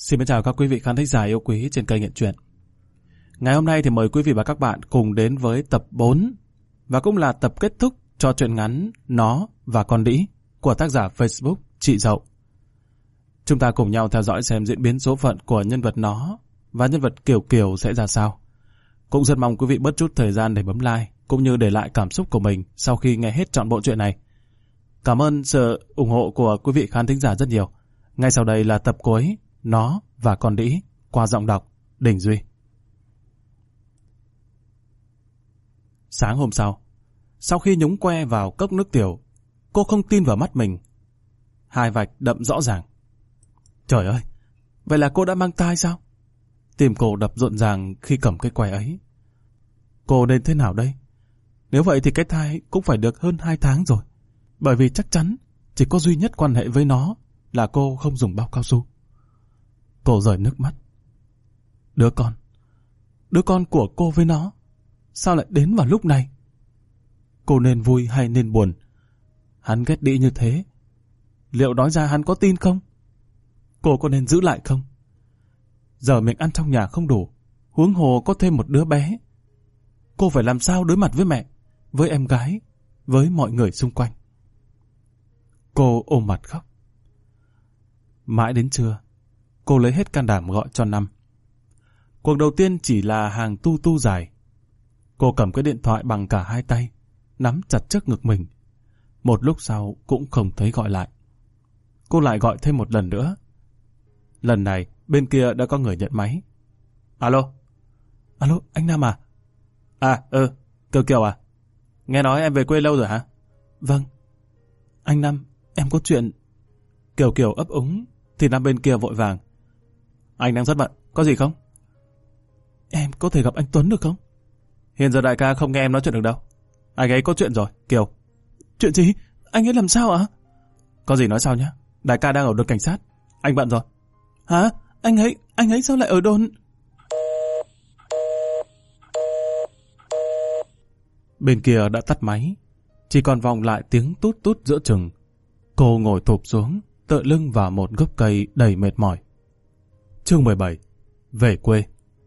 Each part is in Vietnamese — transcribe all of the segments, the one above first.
Xin chào các quý vị khán thính giả yêu quý trên kênh Nghiện Truyện. Ngày hôm nay thì mời quý vị và các bạn cùng đến với tập 4 và cũng là tập kết thúc cho truyện ngắn Nó và Con Đĩ của tác giả Facebook Chị Dậu. Chúng ta cùng nhau theo dõi xem diễn biến số phận của nhân vật Nó và nhân vật Kiều Kiều sẽ ra sao. Cũng rất mong quý vị bớt chút thời gian để bấm like cũng như để lại cảm xúc của mình sau khi nghe hết trọn bộ truyện này. Cảm ơn sự ủng hộ của quý vị khán thính giả rất nhiều. Ngay sau đây là tập cuối Nó và Con Đĩ qua giọng đọc Đình Duy. Sáng hôm sau khi nhúng que vào cốc nước tiểu, cô không tin vào mắt mình. 2 vạch đậm rõ ràng. Trời ơi, vậy là cô đã mang thai sao? Tim cô đập rộn ràng khi cầm cái que ấy. Cô nên thế nào đây? Nếu vậy thì cái thai cũng phải được hơn 2 tháng rồi. Bởi vì chắc chắn chỉ có duy nhất quan hệ với nó là cô không dùng bao cao su. Cô rơi nước mắt. Đứa con của cô với nó sao lại đến vào lúc này? Cô nên vui hay nên buồn? Hắn ghét Đĩ như thế, liệu nói ra hắn có tin không? Cô có nên giữ lại không? Giờ miệng ăn trong nhà không đủ, huống hồ có thêm một đứa bé. Cô phải làm sao đối mặt với mẹ, với em gái, với mọi người xung quanh? Cô ôm mặt khóc. Mãi đến trưa, cô lấy hết can đảm gọi cho Năm. Cuộc đầu tiên chỉ là hàng tu dài. Cô cầm cái điện thoại bằng cả 2 tay, nắm chặt trước ngực mình. Một lúc sau cũng không thấy gọi lại. Cô lại gọi thêm một lần nữa. Lần này bên kia đã có người nhận máy. Alo, anh Nam à? Kiều Kiều à? Nghe nói em về quê lâu rồi hả? Vâng. Anh Năm, em có chuyện. Kiều Kiều ấp úng thì Nam bên kia vội vàng. Anh đang rất bận, có gì không? Em có thể gặp anh Tuấn được không? Hiện giờ đại ca không nghe em nói chuyện được đâu. Anh ấy có chuyện rồi, Kiều. Chuyện gì? Anh ấy làm sao ạ? Có gì nói sau nhé. Đại ca đang ở đồn cảnh sát. Anh bận rồi. Hả? Anh ấy sao lại ở đồn? Bên kia đã tắt máy, chỉ còn vọng lại tiếng tút tút giữa chừng. Cô ngồi thụp xuống, tựa lưng vào một gốc cây đầy mệt mỏi. Chương 17. Về quê.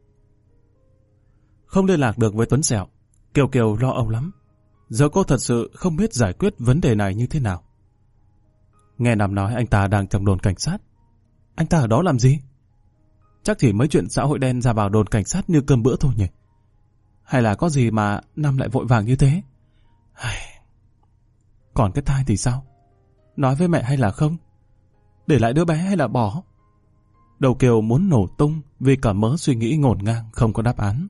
Không liên lạc được với Tuấn Sẹo, Kiều Kiều lo âu lắm. Giờ cô thật sự không biết giải quyết vấn đề này như thế nào. Nghe Nam nói anh ta đang trong đồn cảnh sát. Anh ta ở đó làm gì? Chắc chỉ mấy chuyện xã hội đen ra vào đồn cảnh sát như cơm bữa thôi nhỉ? Hay là có gì mà Nam lại vội vàng như thế? Còn cái thai thì sao? Nói với mẹ hay là không? Để lại đứa bé hay là bỏ? Đầu Kiều muốn nổ tung vì cả mớ suy nghĩ ngổn ngang không có đáp án.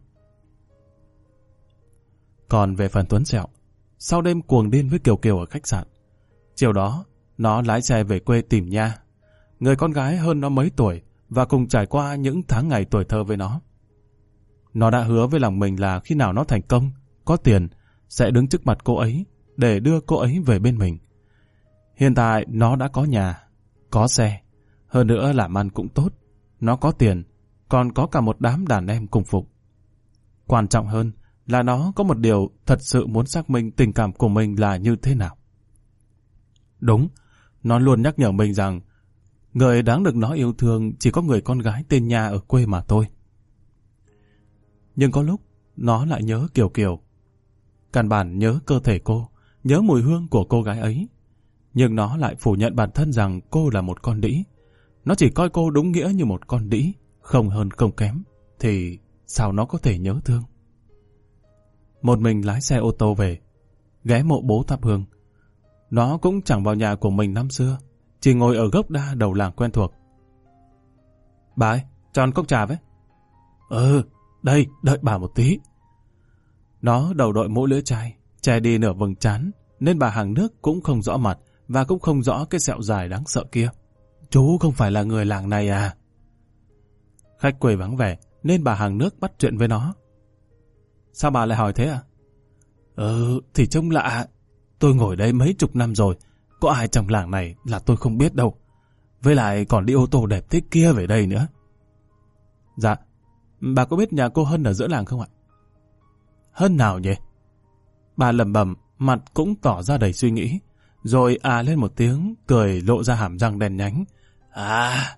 Còn về phần Tuấn Sẹo, sau đêm cuồng điên với Kiều Kiều ở khách sạn, chiều đó nó lái xe về quê tìm Nha, người con gái hơn nó mấy tuổi và cùng trải qua những tháng ngày tuổi thơ với nó. Nó đã hứa với lòng mình là khi nào nó thành công, có tiền, sẽ đứng trước mặt cô ấy để đưa cô ấy về bên mình. Hiện tại nó đã có nhà, có xe, hơn nữa làm ăn cũng tốt, nó có tiền, còn có cả một đám đàn em cùng phục. Quan trọng hơn là nó có một điều thật sự muốn xác minh tình cảm của mình là như thế nào. Đúng, nó luôn nhắc nhở mình rằng người đáng được nó yêu thương chỉ có người con gái tên Nha ở quê mà thôi. Nhưng có lúc nó lại nhớ Kiều Kiều. Căn bản nhớ cơ thể cô, nhớ mùi hương của cô gái ấy. Nhưng nó lại phủ nhận bản thân rằng cô là một con đĩ. Nó chỉ coi cô đúng nghĩa như một con đĩ, không hơn không kém. Thì sao nó có thể nhớ thương? Một mình lái xe ô tô về, ghé mộ bố thắp hương. Nó cũng chẳng vào nhà của mình năm xưa, chỉ ngồi ở gốc đa đầu làng quen thuộc. Bà ơi, cho ăn cốc trà với. Đây, đợi bà một tí. Nó đầu đội mũ lưỡi chai, che đi nửa vầng trán, nên bà hàng nước cũng không rõ mặt và cũng không rõ cái sẹo dài đáng sợ kia. Chú không phải là người làng này à? Khách quầy vắng vẻ, nên bà hàng nước bắt chuyện với nó. Sao bà lại hỏi thế à? Thì trông lạ. Tôi ngồi đây mấy chục năm rồi, có ai trong làng này là tôi không biết đâu. Với lại còn đi ô tô đẹp thế kia về đây nữa. Dạ, bà có biết nhà cô Hân ở giữa làng không ạ? Hân nào nhỉ? Bà lẩm bẩm, mặt cũng tỏ ra đầy suy nghĩ, rồi lên một tiếng, cười lộ ra hàm răng đen nhánh.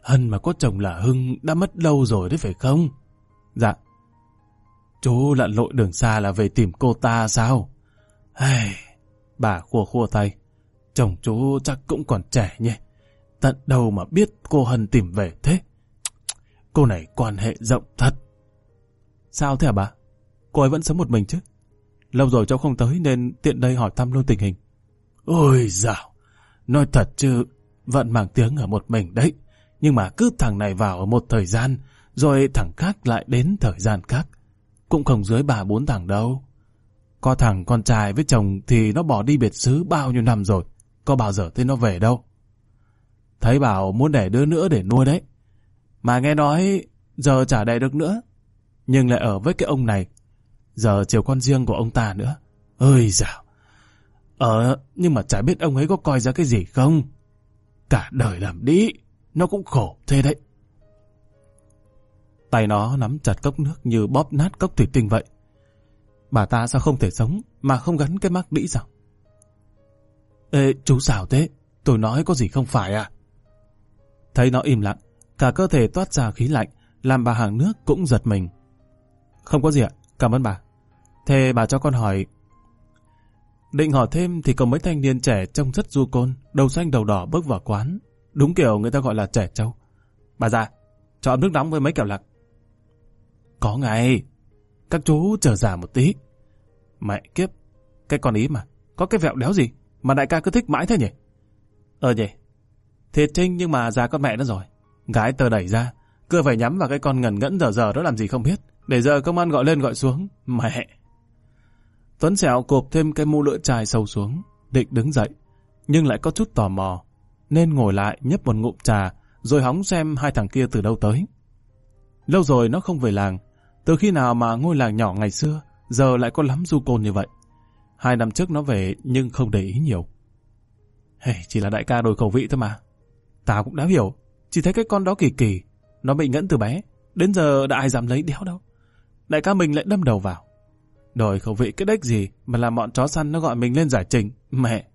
Hân mà có chồng là Hưng đã mất lâu rồi đấy phải không? Dạ. Chú lặn lội đường xa là về tìm cô ta sao? Hey, bà khua khua tay. Chồng chú chắc cũng còn trẻ nhỉ. Tận đâu mà biết cô Hân tìm về thế. Cô này quan hệ rộng thật. Sao thế hả bà? Cô ấy vẫn sống một mình chứ? Lâu rồi cháu không tới nên tiện đây hỏi thăm luôn tình hình. Ôi dạo, nói thật chứ vẫn mang tiếng ở một mình đấy. Nhưng mà cứ thằng này vào ở một thời gian, rồi thằng khác lại đến thời gian khác. Cũng không dưới 3-4 thằng đâu. Có thằng con trai với chồng thì nó bỏ đi biệt xứ bao nhiêu năm rồi. Có bao giờ thấy nó về đâu. Thấy bảo muốn đẻ đứa nữa để nuôi đấy. Mà nghe nói giờ chả đẻ được nữa. Nhưng lại ở với cái ông này. Giờ chiều con riêng của ông ta nữa. Ơi dạo. Nhưng mà chả biết ông ấy có coi ra cái gì không. Cả đời làm đĩ, nó cũng khổ thế đấy. Tay nó nắm chặt cốc nước như bóp nát cốc thủy tinh vậy. Bà ta sao không thể sống mà không gắn cái mác đĩ sao? Ê, chú sao thế? Tôi nói có gì không phải à? Thấy nó im lặng, cả cơ thể toát ra khí lạnh, làm bà hàng nước cũng giật mình. Không có gì ạ, cảm ơn bà. Thế bà cho con hỏi... Định hỏi thêm thì có mấy thanh niên trẻ trông rất du côn, đầu xanh đầu đỏ bước vào quán. Đúng kiểu người ta gọi là trẻ trâu. Bà già, cho ấm nước nóng với mấy kẹo lạc. Có ngay. Các chú chờ già một tí. Mẹ kiếp, cái con ý mà, có cái vẹo đéo gì mà đại ca cứ thích mãi thế nhỉ? Nhỉ, thiệt trinh nhưng mà già con mẹ nó rồi. Gái tờ đẩy ra, cứ phải nhắm vào cái con ngần ngẫn dở đó làm gì không biết. Để giờ công an gọi lên gọi xuống. Mẹ. Tuấn Sẹo cộp thêm cái mũ lưỡi chai sâu xuống, định đứng dậy, nhưng lại có chút tò mò, nên ngồi lại nhấp một ngụm trà, rồi hóng xem hai thằng kia từ đâu tới. Lâu rồi nó không về làng, từ khi nào mà ngôi làng nhỏ ngày xưa, giờ lại có lắm du côn như vậy. 2 năm trước nó về nhưng không để ý nhiều. Chỉ là đại ca đổi khẩu vị thôi mà. Tao cũng đã hiểu, chỉ thấy cái con đó kỳ kỳ, nó bị ngẫn từ bé, đến giờ đã ai dám lấy đéo đâu. Đại ca mình lại đâm đầu vào. Đổi khẩu vị cái đếch gì mà làm bọn chó săn nó gọi mình lên giải trình. Mẹ.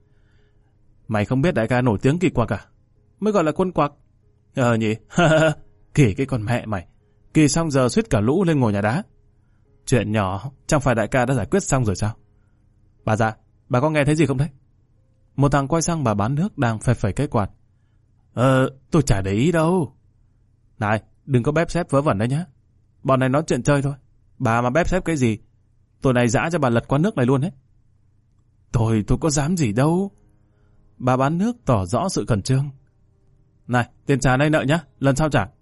Mày không biết đại ca nổi tiếng kỳ quặc à? Mới gọi là quân quặc. Nhỉ. Kỳ cái con mẹ mày. Kỳ xong giờ suýt cả lũ lên ngồi nhà đá. Chuyện nhỏ, chẳng phải đại ca đã giải quyết xong rồi sao? Bà già, bà có nghe thấy gì không đấy? Một thằng quay sang bà bán nước đang phẩy phẩy cái quạt. Tôi chả để ý đâu. Này, đừng có bép xép vớ vẩn đấy nhá. Bọn này nói chuyện chơi thôi. Bà mà bép xép cái gì, tôi này dã cho bà lật qua nước này luôn đấy. Tôi có dám gì đâu. Bà bán nước tỏ rõ sự khẩn trương. Này, tiền trà này nợ nhá, lần sau trả.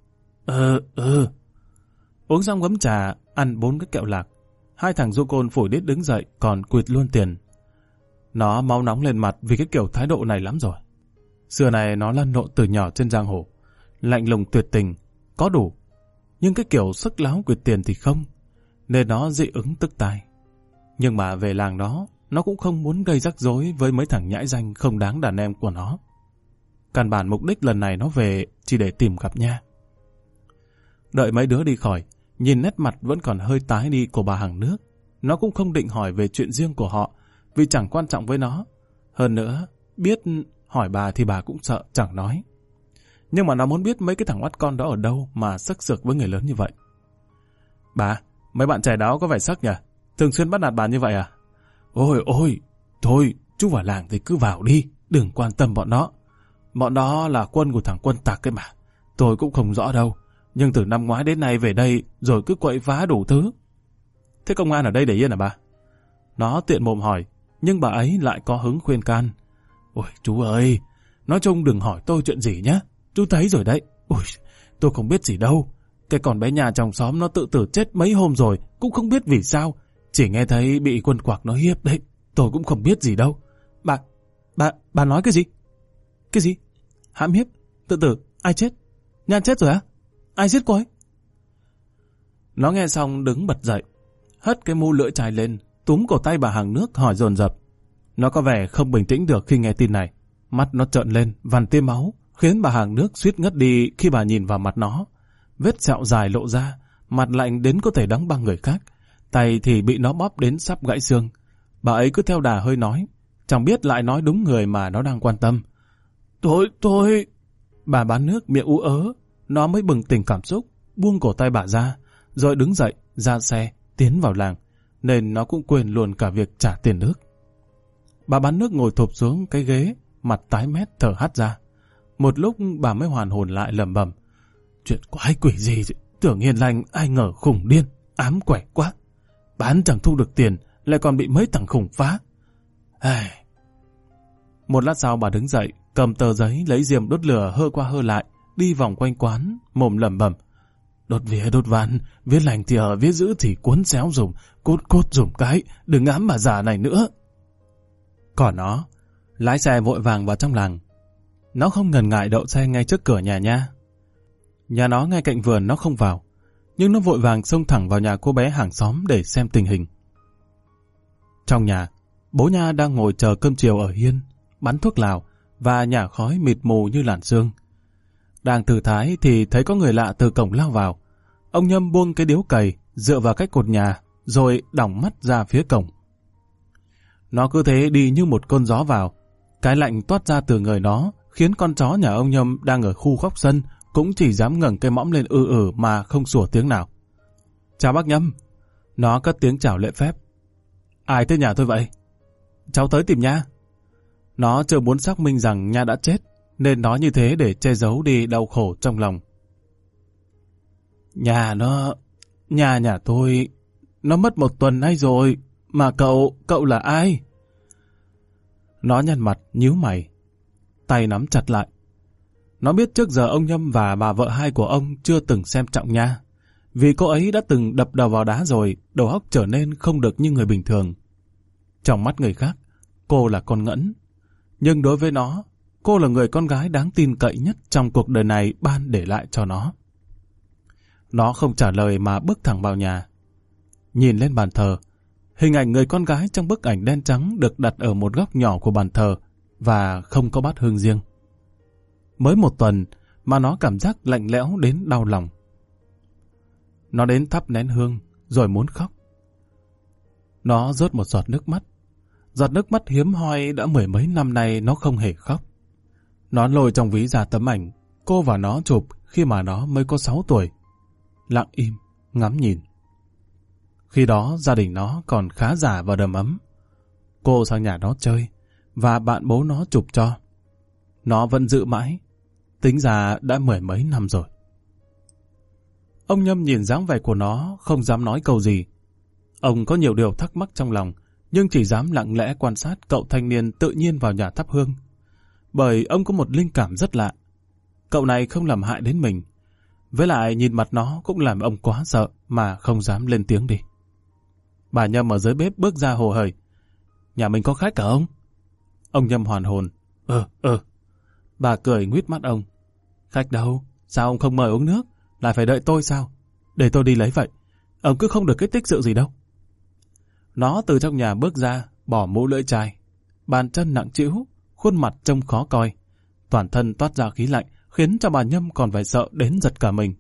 Uống xong ngấm trà, ăn 4 cái kẹo lạc. 2 thằng du côn phủi đít đứng dậy, còn quỵt luôn tiền. Nó máu nóng lên mặt vì cái kiểu thái độ này lắm rồi. Xưa này nó lăn lộn từ nhỏ trên giang hồ, lạnh lùng tuyệt tình, có đủ. Nhưng cái kiểu sức láo quỵt tiền thì không, nên nó dị ứng tức tai. Nhưng mà về làng đó, nó cũng không muốn gây rắc rối với mấy thằng nhãi danh không đáng đàn em của nó. Căn bản mục đích lần này nó về chỉ để tìm gặp Nha. Đợi mấy đứa đi khỏi, nhìn nét mặt vẫn còn hơi tái đi của bà hàng nước, nó cũng không định hỏi về chuyện riêng của họ, vì chẳng quan trọng với nó. Hơn nữa, biết hỏi bà thì bà cũng sợ chẳng nói. Nhưng mà nó muốn biết mấy cái thằng oắt con đó ở đâu mà sắc sược với người lớn như vậy. Bà, mấy bạn trẻ đó có vẻ sắc nhỉ? Thường xuyên bắt nạt bà như vậy à? Ôi, thôi, chú vào làng thì cứ vào đi, đừng quan tâm bọn nó. Bọn đó là quân của thằng Quân Tặc ấy mà. Tôi cũng không rõ đâu, nhưng từ năm ngoái đến nay về đây rồi cứ quậy phá đủ thứ. Thế công an ở đây để yên à bà? Nó tiện mồm hỏi, nhưng bà ấy lại có hứng khuyên can. Ôi chú ơi, nói chung đừng hỏi tôi chuyện gì nhé. Chú thấy rồi đấy. Ôi, tôi không biết gì đâu. Cái con bé nhà trong xóm nó tự tử chết mấy hôm rồi, cũng không biết vì sao. Chỉ nghe thấy bị quân quặc nó hiếp đấy. Tôi cũng không biết gì đâu. Bà nói cái gì? Cái gì? Hãm hiếp? Tự tử? Ai chết? Nhan chết rồi á? Ai giết cô ấy? Nó nghe xong đứng bật dậy, hất cái mũ lưỡi chai lên, túm cổ tay bà hàng nước hỏi dồn dập. Nó có vẻ không bình tĩnh được khi nghe tin này. Mắt nó trợn lên, vằn tia máu, khiến bà hàng nước suýt ngất đi khi bà nhìn vào mặt nó. Vết sẹo dài lộ ra, mặt lạnh đến có thể đóng băng người khác, tay thì bị nó bóp đến sắp gãy xương. Bà ấy cứ theo đà hơi nói, chẳng biết lại nói đúng người mà nó đang quan tâm. Tôi... Bà bán nước miệng ú ớ, nó mới bừng tỉnh cảm xúc, buông cổ tay bà ra, rồi đứng dậy, ra xe, tiến vào làng, nên nó cũng quên luôn cả việc trả tiền nước. Bà bán nước ngồi thụp xuống cái ghế, mặt tái mét thở hắt ra. Một lúc bà mới hoàn hồn lại lẩm bẩm. Chuyện quái quỷ gì, tưởng hiền lành, ai ngờ khủng điên, ám quẻ quá. Bán chẳng thu được tiền, lại còn bị mấy thằng khủng phá. Một lát sau bà đứng dậy, cầm tờ giấy lấy diêm đốt lửa hơ qua hơ lại, đi vòng quanh quán, mồm lẩm bẩm. Đốt vía đốt ván, viết lành thì ở, viết dữ thì cuốn xéo dùng, cốt cốt dùng cái, đừng ám bà già này nữa. Còn nó, lái xe vội vàng vào trong làng. Nó không ngần ngại đậu xe ngay trước cửa nhà Nha. Nhà nó ngay cạnh vườn, nó không vào, nhưng nó vội vàng xông thẳng vào nhà cô bé hàng xóm để xem tình hình. Trong nhà, bố Nha đang ngồi chờ cơm chiều ở hiên, bắn thuốc lào và nhả khói mịt mù như làn sương. Đang thử thái thì thấy có người lạ từ cổng lao vào. Ông Nhâm buông cái điếu cày dựa vào cách cột nhà, rồi đỏng mắt ra phía cổng. Nó cứ thế đi như một cơn gió vào. Cái lạnh toát ra từ người nó khiến con chó nhà ông Nhâm đang ở khu góc sân cũng chỉ dám ngẩng cái mõm lên mà không sủa tiếng nào. Chào bác Nhâm. Nó cất tiếng chào lễ phép. Ai tới nhà tôi vậy? Cháu tới tìm Nha. Nó chưa muốn xác minh rằng Nha đã chết, nên nói như thế để che giấu đi đau khổ trong lòng. Nhà tôi, nó mất 1 tuần nay rồi, mà cậu là ai? Nó nhăn mặt, nhíu mày, tay nắm chặt lại. Nó biết trước giờ ông Nhâm và bà vợ hai của ông chưa từng xem trọng Nha, vì cô ấy đã từng đập đầu vào đá rồi, đầu óc trở nên không được như người bình thường. Trong mắt người khác, cô là con ngẫn, nhưng đối với nó, cô là người con gái đáng tin cậy nhất trong cuộc đời này ban để lại cho nó. Nó không trả lời mà bước thẳng vào nhà. Nhìn lên bàn thờ, hình ảnh người con gái trong bức ảnh đen trắng được đặt ở một góc nhỏ của bàn thờ và không có bát hương riêng. Mới 1 tuần mà nó cảm giác lạnh lẽo đến đau lòng. Nó đến thắp nén hương rồi muốn khóc. Nó rớt một giọt nước mắt. Giọt nước mắt hiếm hoi đã 10 mấy năm nay nó không hề khóc. Nó lôi trong ví ra tấm ảnh cô và nó chụp khi mà nó mới có 6 tuổi. Lặng im, ngắm nhìn. Khi đó gia đình nó còn khá giả và đầm ấm. Cô sang nhà nó chơi và bạn bố nó chụp cho. Nó vẫn giữ mãi, tính ra đã 10 mấy năm rồi. Ông Nhâm nhìn dáng vẻ của nó không dám nói câu gì. Ông có nhiều điều thắc mắc trong lòng, nhưng chỉ dám lặng lẽ quan sát cậu thanh niên tự nhiên vào nhà thắp hương. Bởi ông có một linh cảm rất lạ. Cậu này không làm hại đến mình. Với lại nhìn mặt nó cũng làm ông quá sợ mà không dám lên tiếng đi. Bà Nhâm ở dưới bếp bước ra hồ hởi. Nhà mình có khách cả ông? Ông Nhâm hoàn hồn. Bà cười nguýt mắt ông. Khách đâu? Sao ông không mời uống nước? Lại phải đợi tôi sao? Để tôi đi lấy vậy. Ông cứ không được cái tích sự gì đâu. Nó từ trong nhà bước ra, bỏ mũ lưỡi chai. Bàn chân nặng trĩu, khuôn mặt trông khó coi. Toàn thân toát ra khí lạnh, khiến cho bà Nhâm còn phải sợ đến giật cả mình.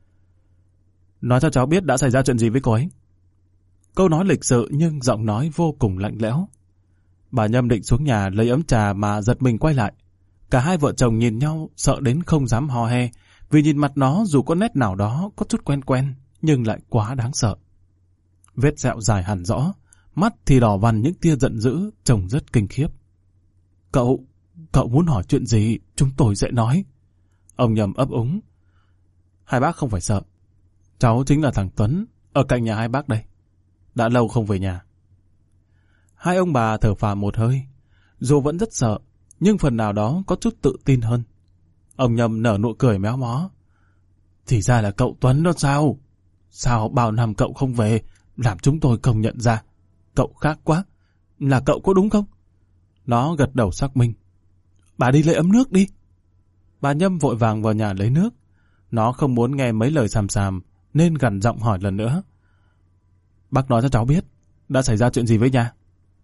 Nói cho cháu biết đã xảy ra chuyện gì với cô ấy. Câu nói lịch sự nhưng giọng nói vô cùng lạnh lẽo. Bà Nhâm định xuống nhà lấy ấm trà mà giật mình quay lại. Cả hai vợ chồng nhìn nhau sợ đến không dám hò he, vì nhìn mặt nó dù có nét nào đó có chút quen quen, nhưng lại quá đáng sợ. Vết sẹo dài hẳn rõ, mắt thì đỏ vằn những tia giận dữ, trông rất kinh khiếp. Cậu muốn hỏi chuyện gì, chúng tôi sẽ nói. Ông Nhâm ấp úng. Hai bác không phải sợ. Cháu chính là thằng Tuấn, ở cạnh nhà hai bác đây. Đã lâu không về nhà. Hai ông bà thở phào một hơi. Dù vẫn rất sợ, nhưng phần nào đó có chút tự tin hơn. Ông Nhâm nở nụ cười méo mó. Thì ra là cậu Tuấn đó sao? Sao bao năm cậu không về, làm chúng tôi không nhận ra. Cậu khác quá. Là cậu có đúng không? Nó gật đầu xác minh. Bà đi lấy ấm nước đi. Bà Nhâm vội vàng vào nhà lấy nước. Nó không muốn nghe mấy lời xàm xàm, nên gằn giọng hỏi lần nữa. Bác nói cho cháu biết, đã xảy ra chuyện gì với Nha?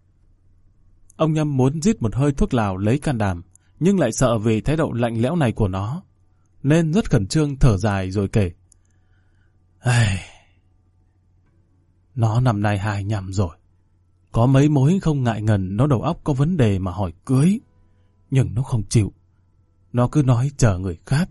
Ông Nhâm muốn rít một hơi thuốc lào lấy can đảm, nhưng lại sợ vì thái độ lạnh lẽo này của nó, nên rất khẩn trương thở dài rồi kể. Nó năm nay 25 rồi. Có mấy mối không ngại ngần nó đầu óc có vấn đề mà hỏi cưới, nhưng nó không chịu. nó cứ nói chờ người khác.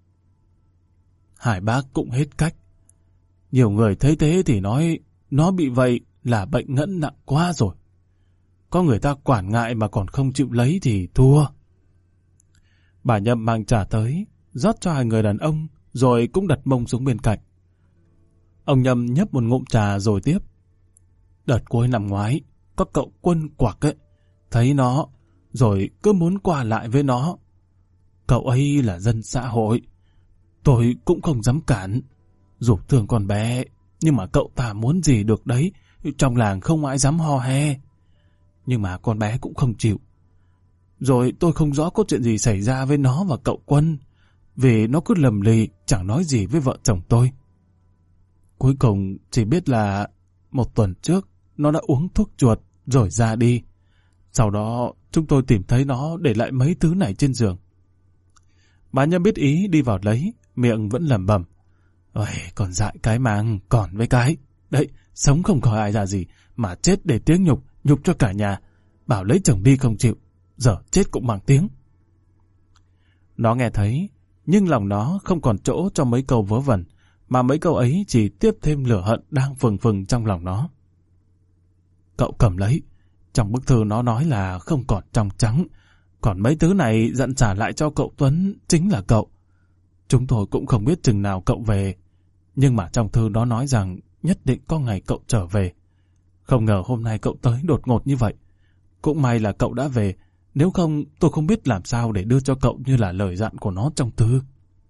Hai bác cũng hết cách. Nhiều người thấy thế thì nói nó bị vậy là bệnh ngẫn nặng quá rồi. Có người ta quản ngại mà còn không chịu lấy thì thua. Bà Nhâm mang trà tới, rót cho hai người đàn ông, rồi cũng đặt mông xuống bên cạnh. Ông Nhâm nhấp một ngụm trà rồi tiếp. Đợt cuối năm ngoái, có cậu Quân quặc ấy, thấy nó, rồi cứ muốn qua lại với nó. Cậu ấy là dân xã hội, tôi cũng không dám cản. Dù thương con bé, nhưng mà cậu ta muốn gì được đấy, trong làng không ai dám ho he. Nhưng mà con bé cũng không chịu. Rồi tôi không rõ có chuyện gì xảy ra với nó và cậu Quân, vì nó cứ lầm lì, chẳng nói gì với vợ chồng tôi. Cuối cùng chỉ biết là một tuần trước, nó đã uống thuốc chuột rồi ra đi. Sau đó chúng tôi tìm thấy nó để lại mấy thứ này trên giường. Bà Nhâm biết ý đi vào lấy, miệng vẫn lẩm bẩm. Ôi, còn dại cái mang, còn với cái. Đấy, sống không coi ai ra gì, mà chết để tiếng nhục, nhục cho cả nhà. Bảo lấy chồng đi không chịu, giờ chết cũng mang tiếng. Nó nghe thấy, nhưng lòng nó không còn chỗ cho mấy câu vớ vẩn, mà mấy câu ấy chỉ tiếp thêm lửa hận đang phừng phừng trong lòng nó. Cậu cầm lấy, trong bức thư nó nói là không còn trong trắng, còn mấy thứ này dặn trả lại cho cậu Tuấn chính là cậu. Chúng tôi cũng không biết chừng nào cậu về, nhưng mà trong thư nó nói rằng nhất định có ngày cậu trở về. Không ngờ hôm nay cậu tới đột ngột như vậy. Cũng may là cậu đã về, nếu không tôi không biết làm sao để đưa cho cậu như là lời dặn của nó trong thư.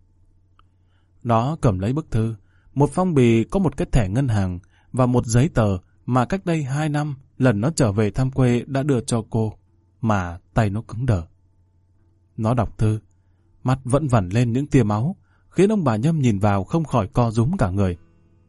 Nó cầm lấy bức thư, một phong bì có một cái thẻ ngân hàng và một giấy tờ mà cách đây 2 năm lần nó trở về thăm quê đã đưa cho cô, mà tay nó cứng đờ. Nó đọc thư, mắt vẫn vằn lên những tia máu, khiến ông bà Nhâm nhìn vào không khỏi co rúm cả người.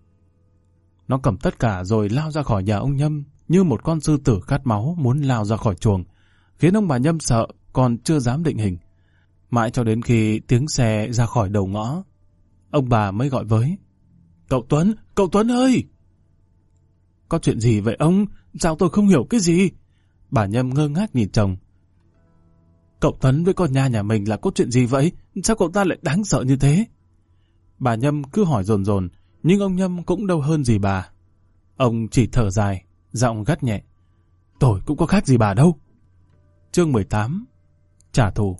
Nó cầm tất cả rồi lao ra khỏi nhà ông Nhâm như một con sư tử khát máu muốn lao ra khỏi chuồng, khiến ông bà Nhâm sợ còn chưa dám định hình. Mãi cho đến khi tiếng xe ra khỏi đầu ngõ, ông bà mới gọi với. Cậu Tuấn ơi! Có chuyện gì vậy ông? Sao tôi không hiểu cái gì? Bà Nhâm ngơ ngác nhìn chồng. Cậu Tuấn với con Nha nhà mình là có chuyện gì vậy? Sao cậu ta lại đáng sợ như thế? Bà Nhâm cứ hỏi dồn dồn, nhưng ông Nhâm cũng đâu hơn gì bà. Ông chỉ thở dài, giọng gắt nhẹ. Tôi cũng có khác gì bà đâu. Chương 18. Trả thù.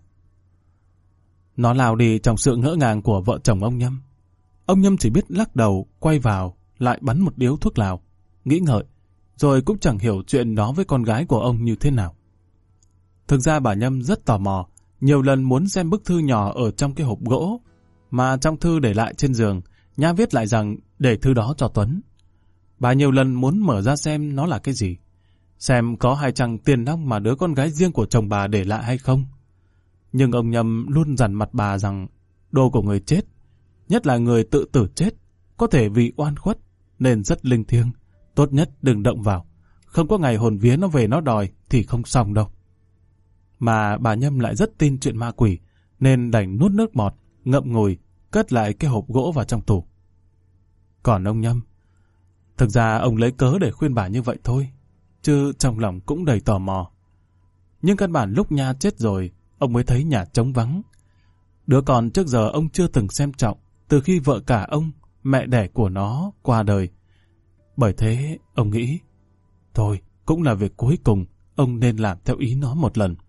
Nó lao đi trong sự ngỡ ngàng của vợ chồng ông Nhâm. Ông Nhâm chỉ biết lắc đầu, quay vào, lại bắn một điếu thuốc lào, nghĩ ngợi, rồi cũng chẳng hiểu chuyện nó với con gái của ông như thế nào. Thực ra bà Nhâm rất tò mò, nhiều lần muốn xem bức thư nhỏ ở trong cái hộp gỗ, mà trong thư để lại trên giường, Nha viết lại rằng để thư đó cho Tuấn. Bà nhiều lần muốn mở ra xem nó là cái gì, xem có hay chăng tiền nong mà đứa con gái riêng của chồng bà để lại hay không. Nhưng ông Nhâm luôn dằn mặt bà rằng đồ của người chết, nhất là người tự tử chết, có thể vì oan khuất nên rất linh thiêng, tốt nhất đừng động vào, không có ngày hồn vía nó về nó đòi thì không xong đâu. Mà bà Nhâm lại rất tin chuyện ma quỷ, nên đành nuốt nước bọt, ngậm ngùi, cất lại cái hộp gỗ vào trong tủ. Còn ông Nhâm, thực ra ông lấy cớ để khuyên bà như vậy thôi, chứ trong lòng cũng đầy tò mò. Nhưng căn bản lúc Nha chết rồi, ông mới thấy nhà trống vắng. Đứa con trước giờ ông chưa từng xem trọng, từ khi vợ cả ông, mẹ đẻ của nó, qua đời. Bởi thế, ông nghĩ, thôi, cũng là việc cuối cùng, ông nên làm theo ý nó một lần.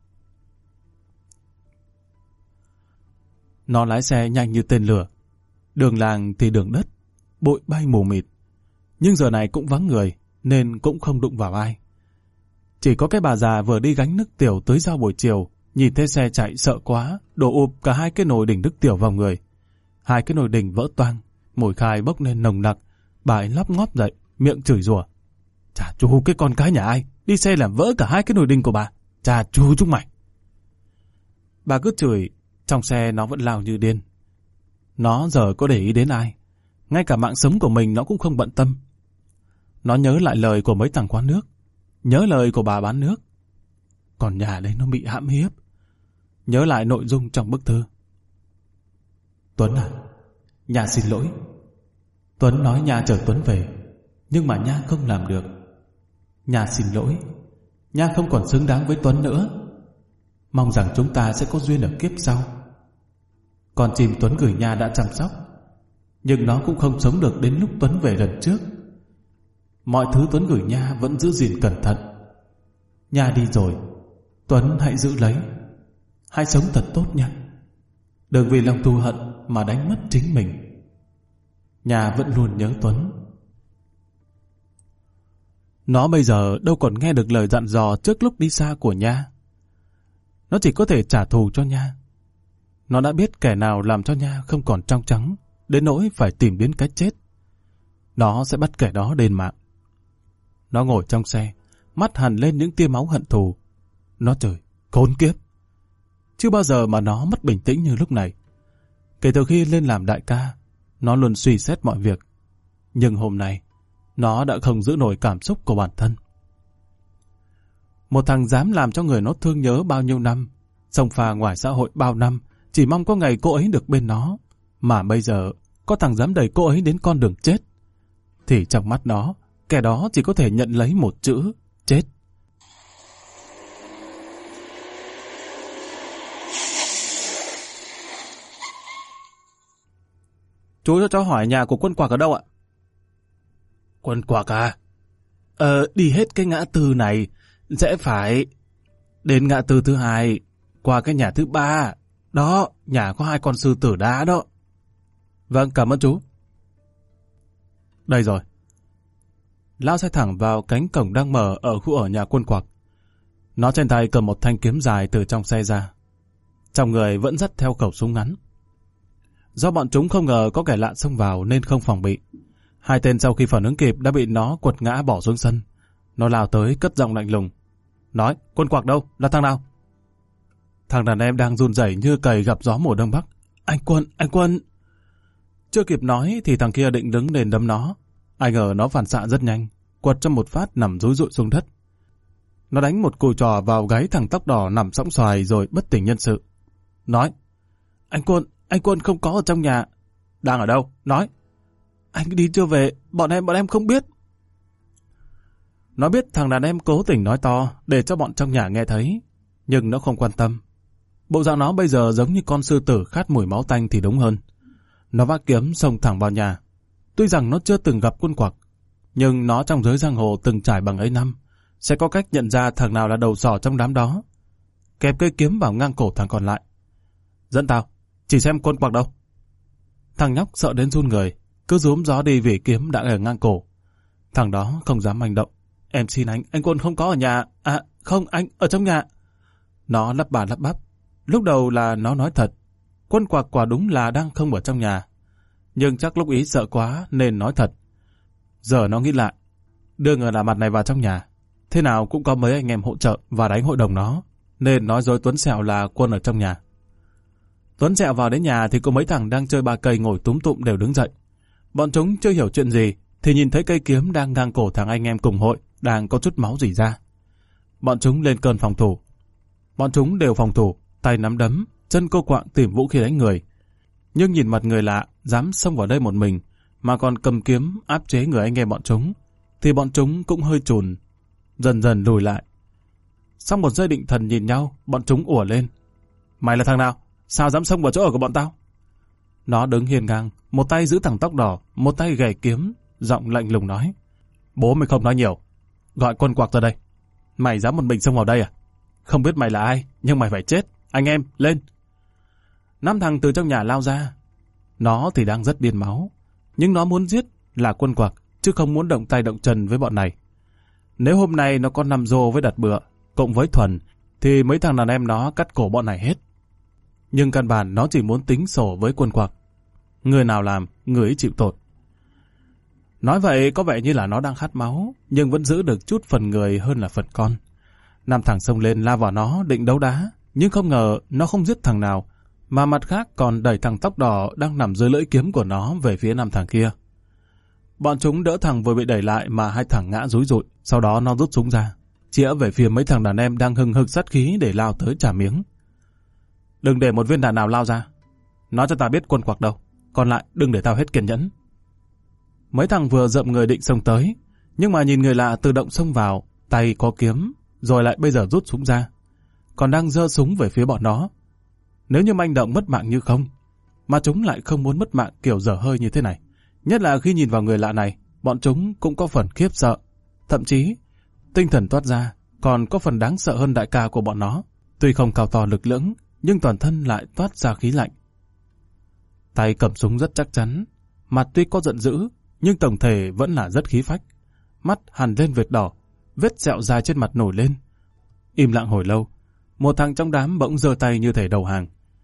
Nó lái xe nhanh như tên lửa. Đường làng thì đường đất, bụi bay mù mịt. Nhưng giờ này cũng vắng người, nên cũng không đụng vào ai. Chỉ có cái bà già vừa đi gánh nước tiểu tới giao buổi chiều, nhìn thấy xe chạy sợ quá, đổ ụp cả 2 cái nồi đỉnh nước tiểu vào người. 2 cái nồi đỉnh vỡ toang, mùi khai bốc lên nồng nặc. Bà ấy lóc ngóp dậy, miệng chửi rủa. Chà chú, cái con cái nhà ai đi xe làm vỡ cả 2 cái nồi đỉnh của bà. Chà chú chúng mày. Bà cứ chửi, trong xe nó vẫn lao như điên. Nó giờ có để ý đến ai, ngay cả mạng sống của mình nó cũng không bận tâm. Nó nhớ lại lời của mấy thằng quán nước, nhớ lời của bà bán nước. Còn nhà đấy nó bị hãm hiếp. Nhớ lại nội dung trong bức thư. Tuấn à, Nha xin lỗi. Tuấn nói Nha chờ Tuấn về, nhưng mà Nha không làm được. Nha xin lỗi, Nha không còn xứng đáng với Tuấn nữa. Mong rằng chúng ta sẽ có duyên ở kiếp sau. Con chim Tuấn gửi Nha đã chăm sóc, nhưng nó cũng không sống được đến lúc Tuấn về lần trước. Mọi thứ Tuấn gửi Nha vẫn giữ gìn cẩn thận. Nha đi rồi, Tuấn hãy giữ lấy. Hãy sống thật tốt nha. Đừng vì lòng thù hận mà đánh mất chính mình. Nha vẫn luôn nhớ Tuấn. Nó bây giờ đâu còn nghe được lời dặn dò trước lúc đi xa của Nha. Nó chỉ có thể trả thù cho Nha. Nó đã biết kẻ nào làm cho Nha không còn trong trắng, đến nỗi phải tìm đến cái chết. Nó sẽ bắt kẻ đó đền mạng. Nó ngồi trong xe, mắt hằn lên những tia máu hận thù. Nó chửi, khốn kiếp. Chưa bao giờ mà nó mất bình tĩnh như lúc này. Kể từ khi lên làm đại ca, nó luôn suy xét mọi việc. Nhưng hôm nay, nó đã không giữ nổi cảm xúc của bản thân. Một thằng dám làm cho người nó thương nhớ bao nhiêu năm, xông pha ngoài xã hội bao năm, chỉ mong có ngày cô ấy được bên nó. Mà bây giờ, có thằng dám đẩy cô ấy đến con đường chết. Thì trong mắt nó, kẻ đó chỉ có thể nhận lấy một chữ, chết. Chú cho cháu hỏi nhà của Quân Quạc ở đâu ạ? Quân Quạc à? Đi hết cái ngã tư này, rẽ phải. Đến ngã tư thứ 2, qua cái nhà thứ 3. Đó, nhà có 2 con sư tử đá đó. Vâng, cảm ơn chú. Đây rồi. Lao xe thẳng vào cánh cổng đang mở ở khu ở nhà Quân Quạc. Nó trên tay cầm một thanh kiếm dài từ trong xe ra. Trong người vẫn dắt theo khẩu súng ngắn. Do bọn chúng không ngờ có kẻ lạ xông vào nên không phòng bị. 2 tên sau khi phản ứng kịp đã bị nó quật ngã bỏ xuống sân. Nó lao tới cất giọng lạnh lùng. Nói, Quân Quạc đâu? Là thằng nào? Thằng đàn em đang run rẩy như cầy gặp gió mùa đông bắc. Anh Quân! Chưa kịp nói thì thằng kia định đứng lên đấm nó. Ai ngờ nó phản xạ rất nhanh, quật cho một phát nằm rúi rụi xuống đất. Nó đánh một cùi trò vào gáy thằng tóc đỏ nằm sõng xoài rồi bất tỉnh nhân sự. Nói, anh Quân không có ở trong nhà. Đang ở đâu? Nói. Anh đi chưa về, bọn em không biết. Nó biết thằng đàn em cố tình nói to để cho bọn trong nhà nghe thấy, nhưng nó không quan tâm. Bộ dạng nó bây giờ giống như con sư tử khát mùi máu tanh thì đúng hơn. Nó vác kiếm xông thẳng vào nhà. Tuy rằng nó chưa từng gặp Quân Quạc, nhưng nó trong giới giang hồ từng trải bằng ấy năm, sẽ có cách nhận ra thằng nào là đầu sỏ trong đám đó. Kẹp cây kiếm vào ngang cổ thằng còn lại. Dẫn tao, chỉ xem Quân Quạc đâu. Thằng nhóc sợ đến run người, cứ rúm gió đi vì kiếm đã ở ngang cổ. Thằng đó không dám manh động. Em xin anh Quân không có ở nhà. À, không, anh ở trong nhà. Nó lắp bà lắp bắp. Lúc đầu là nó nói thật. Quân Quạc quả đúng là đang không ở trong nhà. Nhưng chắc lúc ý sợ quá nên nói thật. Giờ nó nghĩ lại, đưa người lạ mặt này vào trong nhà, thế nào cũng có mấy anh em hỗ trợ và đánh hội đồng nó, nên nói dối Tuấn Sẹo là Quân ở trong nhà. Tuấn Sẹo vào đến nhà thì có mấy thằng đang chơi ba cây ngồi túm tụm đều đứng dậy. Bọn chúng chưa hiểu chuyện gì thì nhìn thấy cây kiếm đang ngang cổ thằng anh em cùng hội đang có chút máu rỉ ra. Bọn chúng lên cơn phòng thủ. Bọn chúng đều phòng thủ, tay nắm đấm, chân cô quạng tìm vũ khí đánh người. Nhưng nhìn mặt người lạ dám xông vào đây một mình mà còn cầm kiếm áp chế người anh em bọn chúng, thì bọn chúng cũng hơi chùn, dần dần lùi lại. Sau một giây định thần nhìn nhau, bọn chúng ủa lên. Mày là thằng nào? Sao dám xông vào chỗ ở của bọn tao? Nó đứng hiên ngang, một tay giữ thằng tóc đỏ, một tay gảy kiếm, giọng lạnh lùng nói. Bố mày không nói nhiều. Gọi Quân Quạc ra đây. Mày dám một mình xông vào đây à? Không biết mày là ai, nhưng mày phải chết. Anh em, lên. 5 thằng từ trong nhà lao ra. Nó thì đang rất điên máu, nhưng nó muốn giết là Quân Quạc, chứ không muốn động tay động chân với bọn này. Nếu hôm nay nó có 5 rô với đặt bựa, cộng với Thuần, thì mấy thằng đàn em nó cắt cổ bọn này hết. Nhưng căn bản nó chỉ muốn tính sổ với Quân Quạc. Người nào làm, người ấy chịu tội. Nói vậy có vẻ như là nó đang khát máu, nhưng vẫn giữ được chút phần người hơn là phần con. 5 thằng xông lên la vào nó định đấu đá, nhưng không ngờ nó không giết thằng nào, mà mặt khác còn đẩy thằng tóc đỏ đang nằm dưới lưỡi kiếm của nó về phía 5 thằng kia. Bọn chúng đỡ thằng vừa bị đẩy lại mà 2 thằng ngã rúi rụi, sau đó nó rút súng ra, chĩa về phía mấy thằng đàn em đang hừng hực sát khí để lao tới trả miếng. Đừng để một viên đạn nào lao ra. Nói cho ta biết Quân Quạc đâu, còn lại đừng để tao hết kiên nhẫn. Mấy thằng vừa dậm người định xông tới, nhưng mà nhìn người lạ tự động xông vào, tay có kiếm, rồi lại bây giờ rút súng ra, còn đang giơ súng về phía bọn nó. Nếu như manh động mất mạng như không, mà chúng lại không muốn mất mạng kiểu dở hơi như thế này. Nhất là khi nhìn vào người lạ này, bọn chúng cũng có phần khiếp sợ. Thậm chí, tinh thần toát ra còn có phần đáng sợ hơn đại ca của bọn nó. Tuy không cao to lực lưỡng, nhưng toàn thân lại toát ra khí lạnh. Tay cầm súng rất chắc chắn, mặt tuy có giận dữ, nhưng tổng thể vẫn là rất khí phách. Mắt hằn lên vệt đỏ, vết sẹo dài trên mặt nổi lên. Im lặng hồi lâu, một thằng trong đám bỗng giơ tay như thể đầu hàng.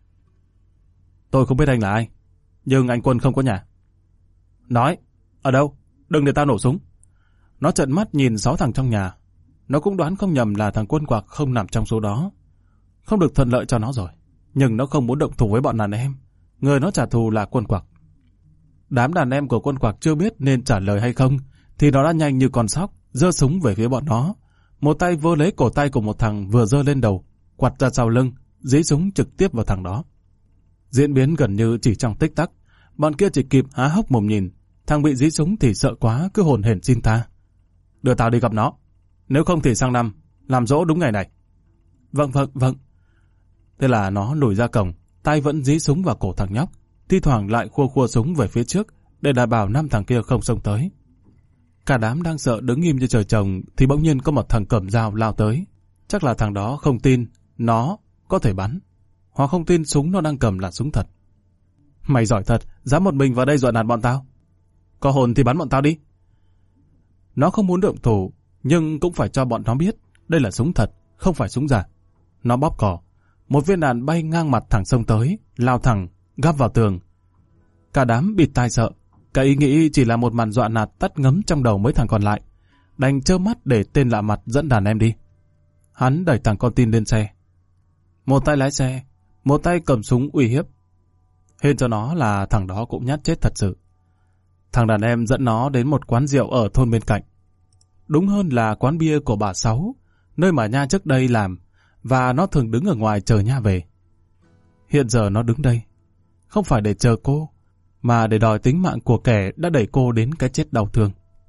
Tôi không biết anh là ai, nhưng anh Quân không có nhà. Nói, ở đâu? Đừng để tao nổ súng. Nó trợn mắt nhìn 6 thằng trong nhà. Nó cũng đoán không nhầm là thằng Quân Quạc không nằm trong số đó. Không được thuận lợi cho nó rồi. Nhưng nó không muốn động thủ với bọn đàn em. Người nó trả thù là Quân Quạc. Đám đàn em của Quân Quạc chưa biết nên trả lời hay không, thì nó đã nhanh như con sóc, giơ súng về phía bọn nó. Một tay vơ lấy cổ tay của một thằng vừa giơ lên đầu, quặt ra sau lưng, dí súng trực tiếp vào thằng đó. Diễn biến gần như chỉ trong tích tắc, bọn kia chỉ kịp há hốc mồm nhìn, thằng bị dí súng thì sợ quá cứ hồn hển xin tha. Đưa tao đi gặp nó, nếu không thì sang năm làm dỗ đúng ngày này. Vâng. Thế là nó lùi ra cổng, tay vẫn dí súng vào cổ thằng nhóc, thi thoảng lại khua súng về phía trước để đảm bảo 5 thằng kia không xông tới. Cả đám đang sợ đứng im như trời trồng thì bỗng nhiên có một thằng cầm dao lao tới. Chắc là thằng đó không tin nó có thể bắn, hoặc không tin súng nó đang cầm là súng thật. Mày giỏi thật, dám một mình vào đây dọa nạt bọn tao. Có hồn thì bắn bọn tao đi. Nó không muốn động thủ, nhưng cũng phải cho bọn nó biết đây là súng thật, không phải súng giả. Nó bóp cò, một viên đạn bay ngang mặt thẳng xông tới, lao thẳng, gắp vào tường. Cả đám bịt tai sợ, cái ý nghĩ chỉ là một màn dọa nạt tắt ngấm trong đầu mấy thằng còn lại. Đành trơ mắt để tên lạ mặt dẫn đàn em đi. Hắn đẩy thằng con tin lên xe. Một tay lái xe, một tay cầm súng uy hiếp. Hên cho nó là thằng đó cũng nhát chết thật sự. Thằng đàn em dẫn nó đến một quán rượu ở thôn bên cạnh. Đúng hơn là quán bia của bà Sáu, nơi mà Nha trước đây làm, và nó thường đứng ở ngoài chờ Nha về. Hiện giờ nó đứng đây, không phải để chờ cô, mà để đòi tính mạng của kẻ đã đẩy cô đến cái chết đau thương.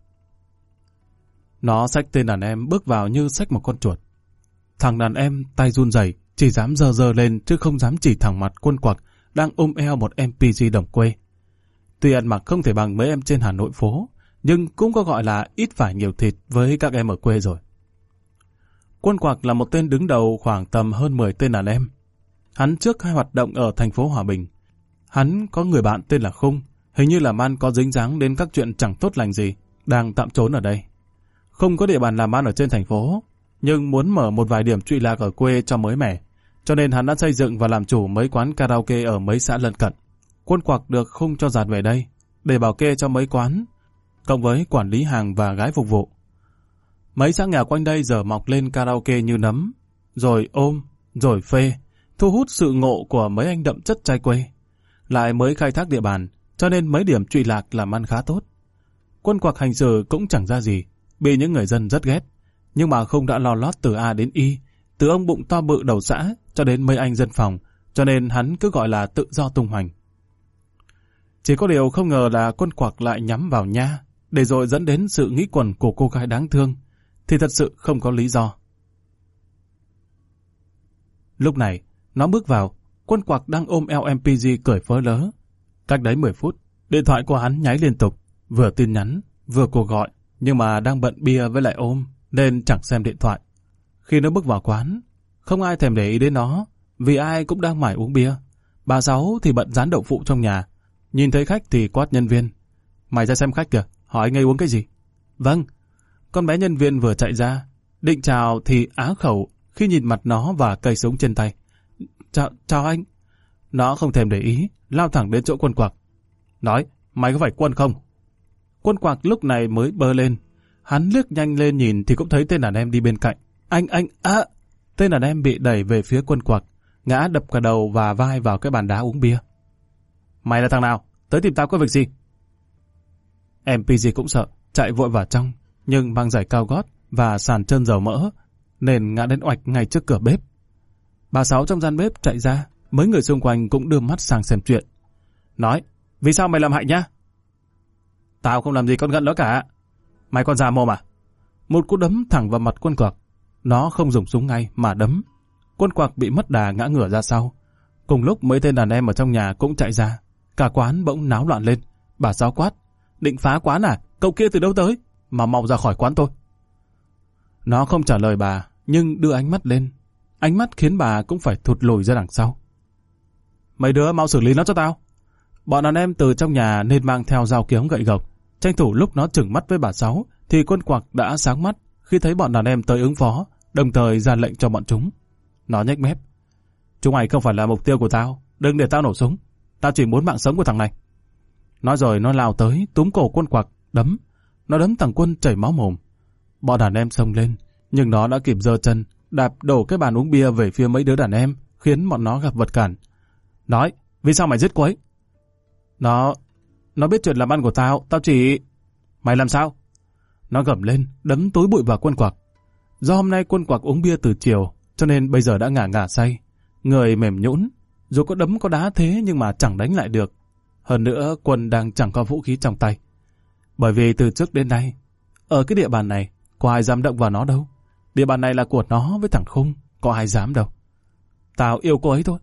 Nó xách tên đàn em bước vào như xách một con chuột. Thằng đàn em tay run rẩy, chỉ dám giơ lên chứ không dám chỉ thẳng mặt Quân Quạc đang ôm eo một NPC đồng quê. Tuy ăn mặc không thể bằng mấy em trên Hà Nội phố, nhưng cũng có gọi là ít phải nhiều thịt với các em ở quê rồi. Quân Quạc là một tên đứng đầu khoảng tầm hơn 10 tên đàn em. Hắn trước hay hoạt động ở thành phố Hòa Bình. Hắn có người bạn tên là Khung, hình như làm ăn có dính dáng đến các chuyện chẳng tốt lành gì, đang tạm trốn ở đây. Không có địa bàn làm ăn ở trên thành phố, nhưng muốn mở một vài điểm trụy lạc ở quê cho mới mẻ, cho nên hắn đã xây dựng và làm chủ mấy quán karaoke ở mấy xã lân cận. Quân Quạc được Khung cho dạt về đây để bảo kê cho mấy quán, cộng với quản lý hàng và gái phục vụ. Mấy xã nghèo quanh đây giờ mọc lên karaoke như nấm, rồi ôm, rồi phê, thu hút sự ngộ của mấy anh đậm chất trai quê. Lại mới khai thác địa bàn, cho nên mấy điểm trụy lạc làm ăn khá tốt. Quân Quạc hành xử cũng chẳng ra gì, bị những người dân rất ghét. Nhưng mà Khung đã lo lót từ A đến Y, từ ông bụng to bự đầu xã cho đến mấy anh dân phòng, cho nên hắn cứ gọi là tự do tung hoành. Chỉ có điều không ngờ là Quân Quạc lại nhắm vào Nha, để rồi dẫn đến sự nghĩ quẩn của cô gái đáng thương, thì thật sự không có lý do. Lúc này, nó bước vào, Quân Quạc đang ôm eo MPG cười phớ lớ. Cách đấy 10 phút, điện thoại của hắn nháy liên tục, vừa tin nhắn, vừa cuộc gọi, nhưng mà đang bận bia với lại ôm, nên chẳng xem điện thoại. Khi nó bước vào quán, không ai thèm để ý đến nó, vì ai cũng đang mải uống bia. Bà Sáu thì bận rán đậu phụ trong nhà, nhìn thấy khách thì quát nhân viên. Mày ra xem khách kìa, hỏi anh ấy uống cái gì? Vâng. Con bé nhân viên vừa chạy ra, định chào thì á khẩu khi nhìn mặt nó và cây súng trên tay. Chào anh. Nó không thèm để ý, lao thẳng đến chỗ Quân Quạc. Nói, mày có phải Quân không? Quân Quạc lúc này mới bơ lên. Hắn liếc nhanh lên nhìn thì cũng thấy tên đàn em đi bên cạnh. Anh, Tên đàn em bị đẩy về phía Quân Quạc, ngã đập cả đầu và vai vào cái bàn đá uống bia. Mày là thằng nào? Tới tìm tao có việc gì? MPG cũng sợ, chạy vội vào trong, nhưng mang giày cao gót và sàn chân dầu mỡ, nên ngã đến oạch ngay trước cửa bếp. Bà Sáu trong gian bếp chạy ra, mấy người xung quanh cũng đưa mắt sang xem chuyện. Nói, vì sao mày làm hại nhá? Tao không làm gì con gận đó cả. Mày còn già mồm à? Một cú đấm thẳng vào mặt Quân Quạc. Nó không dùng súng ngay mà đấm. Quân Quạc bị mất đà ngã ngửa ra sau. Cùng lúc mấy tên đàn em ở trong nhà cũng chạy ra, Cả quán bỗng náo loạn lên. Bà Sáu quát: định phá quán à? Cậu kia từ đâu tới? Mà mau ra khỏi quán tôi. Nó không trả lời bà, nhưng đưa ánh mắt lên. Ánh mắt khiến bà cũng phải thụt lùi ra đằng sau. Mấy đứa mau xử lý nó cho tao. Bọn đàn em từ trong nhà nên mang theo dao kiếm gậy gộc. Tranh thủ lúc nó chừng mắt với bà Sáu thì Quân Quặc đã sáng mắt khi thấy bọn đàn em tới ứng phó, đồng thời ra lệnh cho bọn chúng. Nó nhếch mép: chúng mày không phải là mục tiêu của tao, đừng để tao nổ súng. Tao chỉ muốn mạng sống của thằng này. Nói rồi nó lao tới túm cổ Quân Quặc đấm. Nó đấm thằng Quân chảy máu mồm. Bọn đàn em xông lên, nhưng nó đã kịp giơ chân đạp đổ cái bàn uống bia về phía mấy đứa đàn em, khiến bọn nó gặp vật cản. Nói: vì sao mày giết cô ấy? Nó biết chuyện làm ăn của tao, tao chỉ... Mày làm sao? Nó gầm lên, đấm túi bụi vào Quân Quặc. Do hôm nay Quân Quặc uống bia từ chiều, cho nên bây giờ đã ngả say, người mềm nhũn. Dù có đấm có đá thế nhưng mà chẳng đánh lại được. Hơn nữa Quân đang chẳng có vũ khí trong tay. Bởi vì từ trước đến nay, ở cái địa bàn này, có ai dám động vào nó đâu. Địa bàn này là của nó với thằng Khung, có ai dám đâu. Tao yêu cô ấy thôi.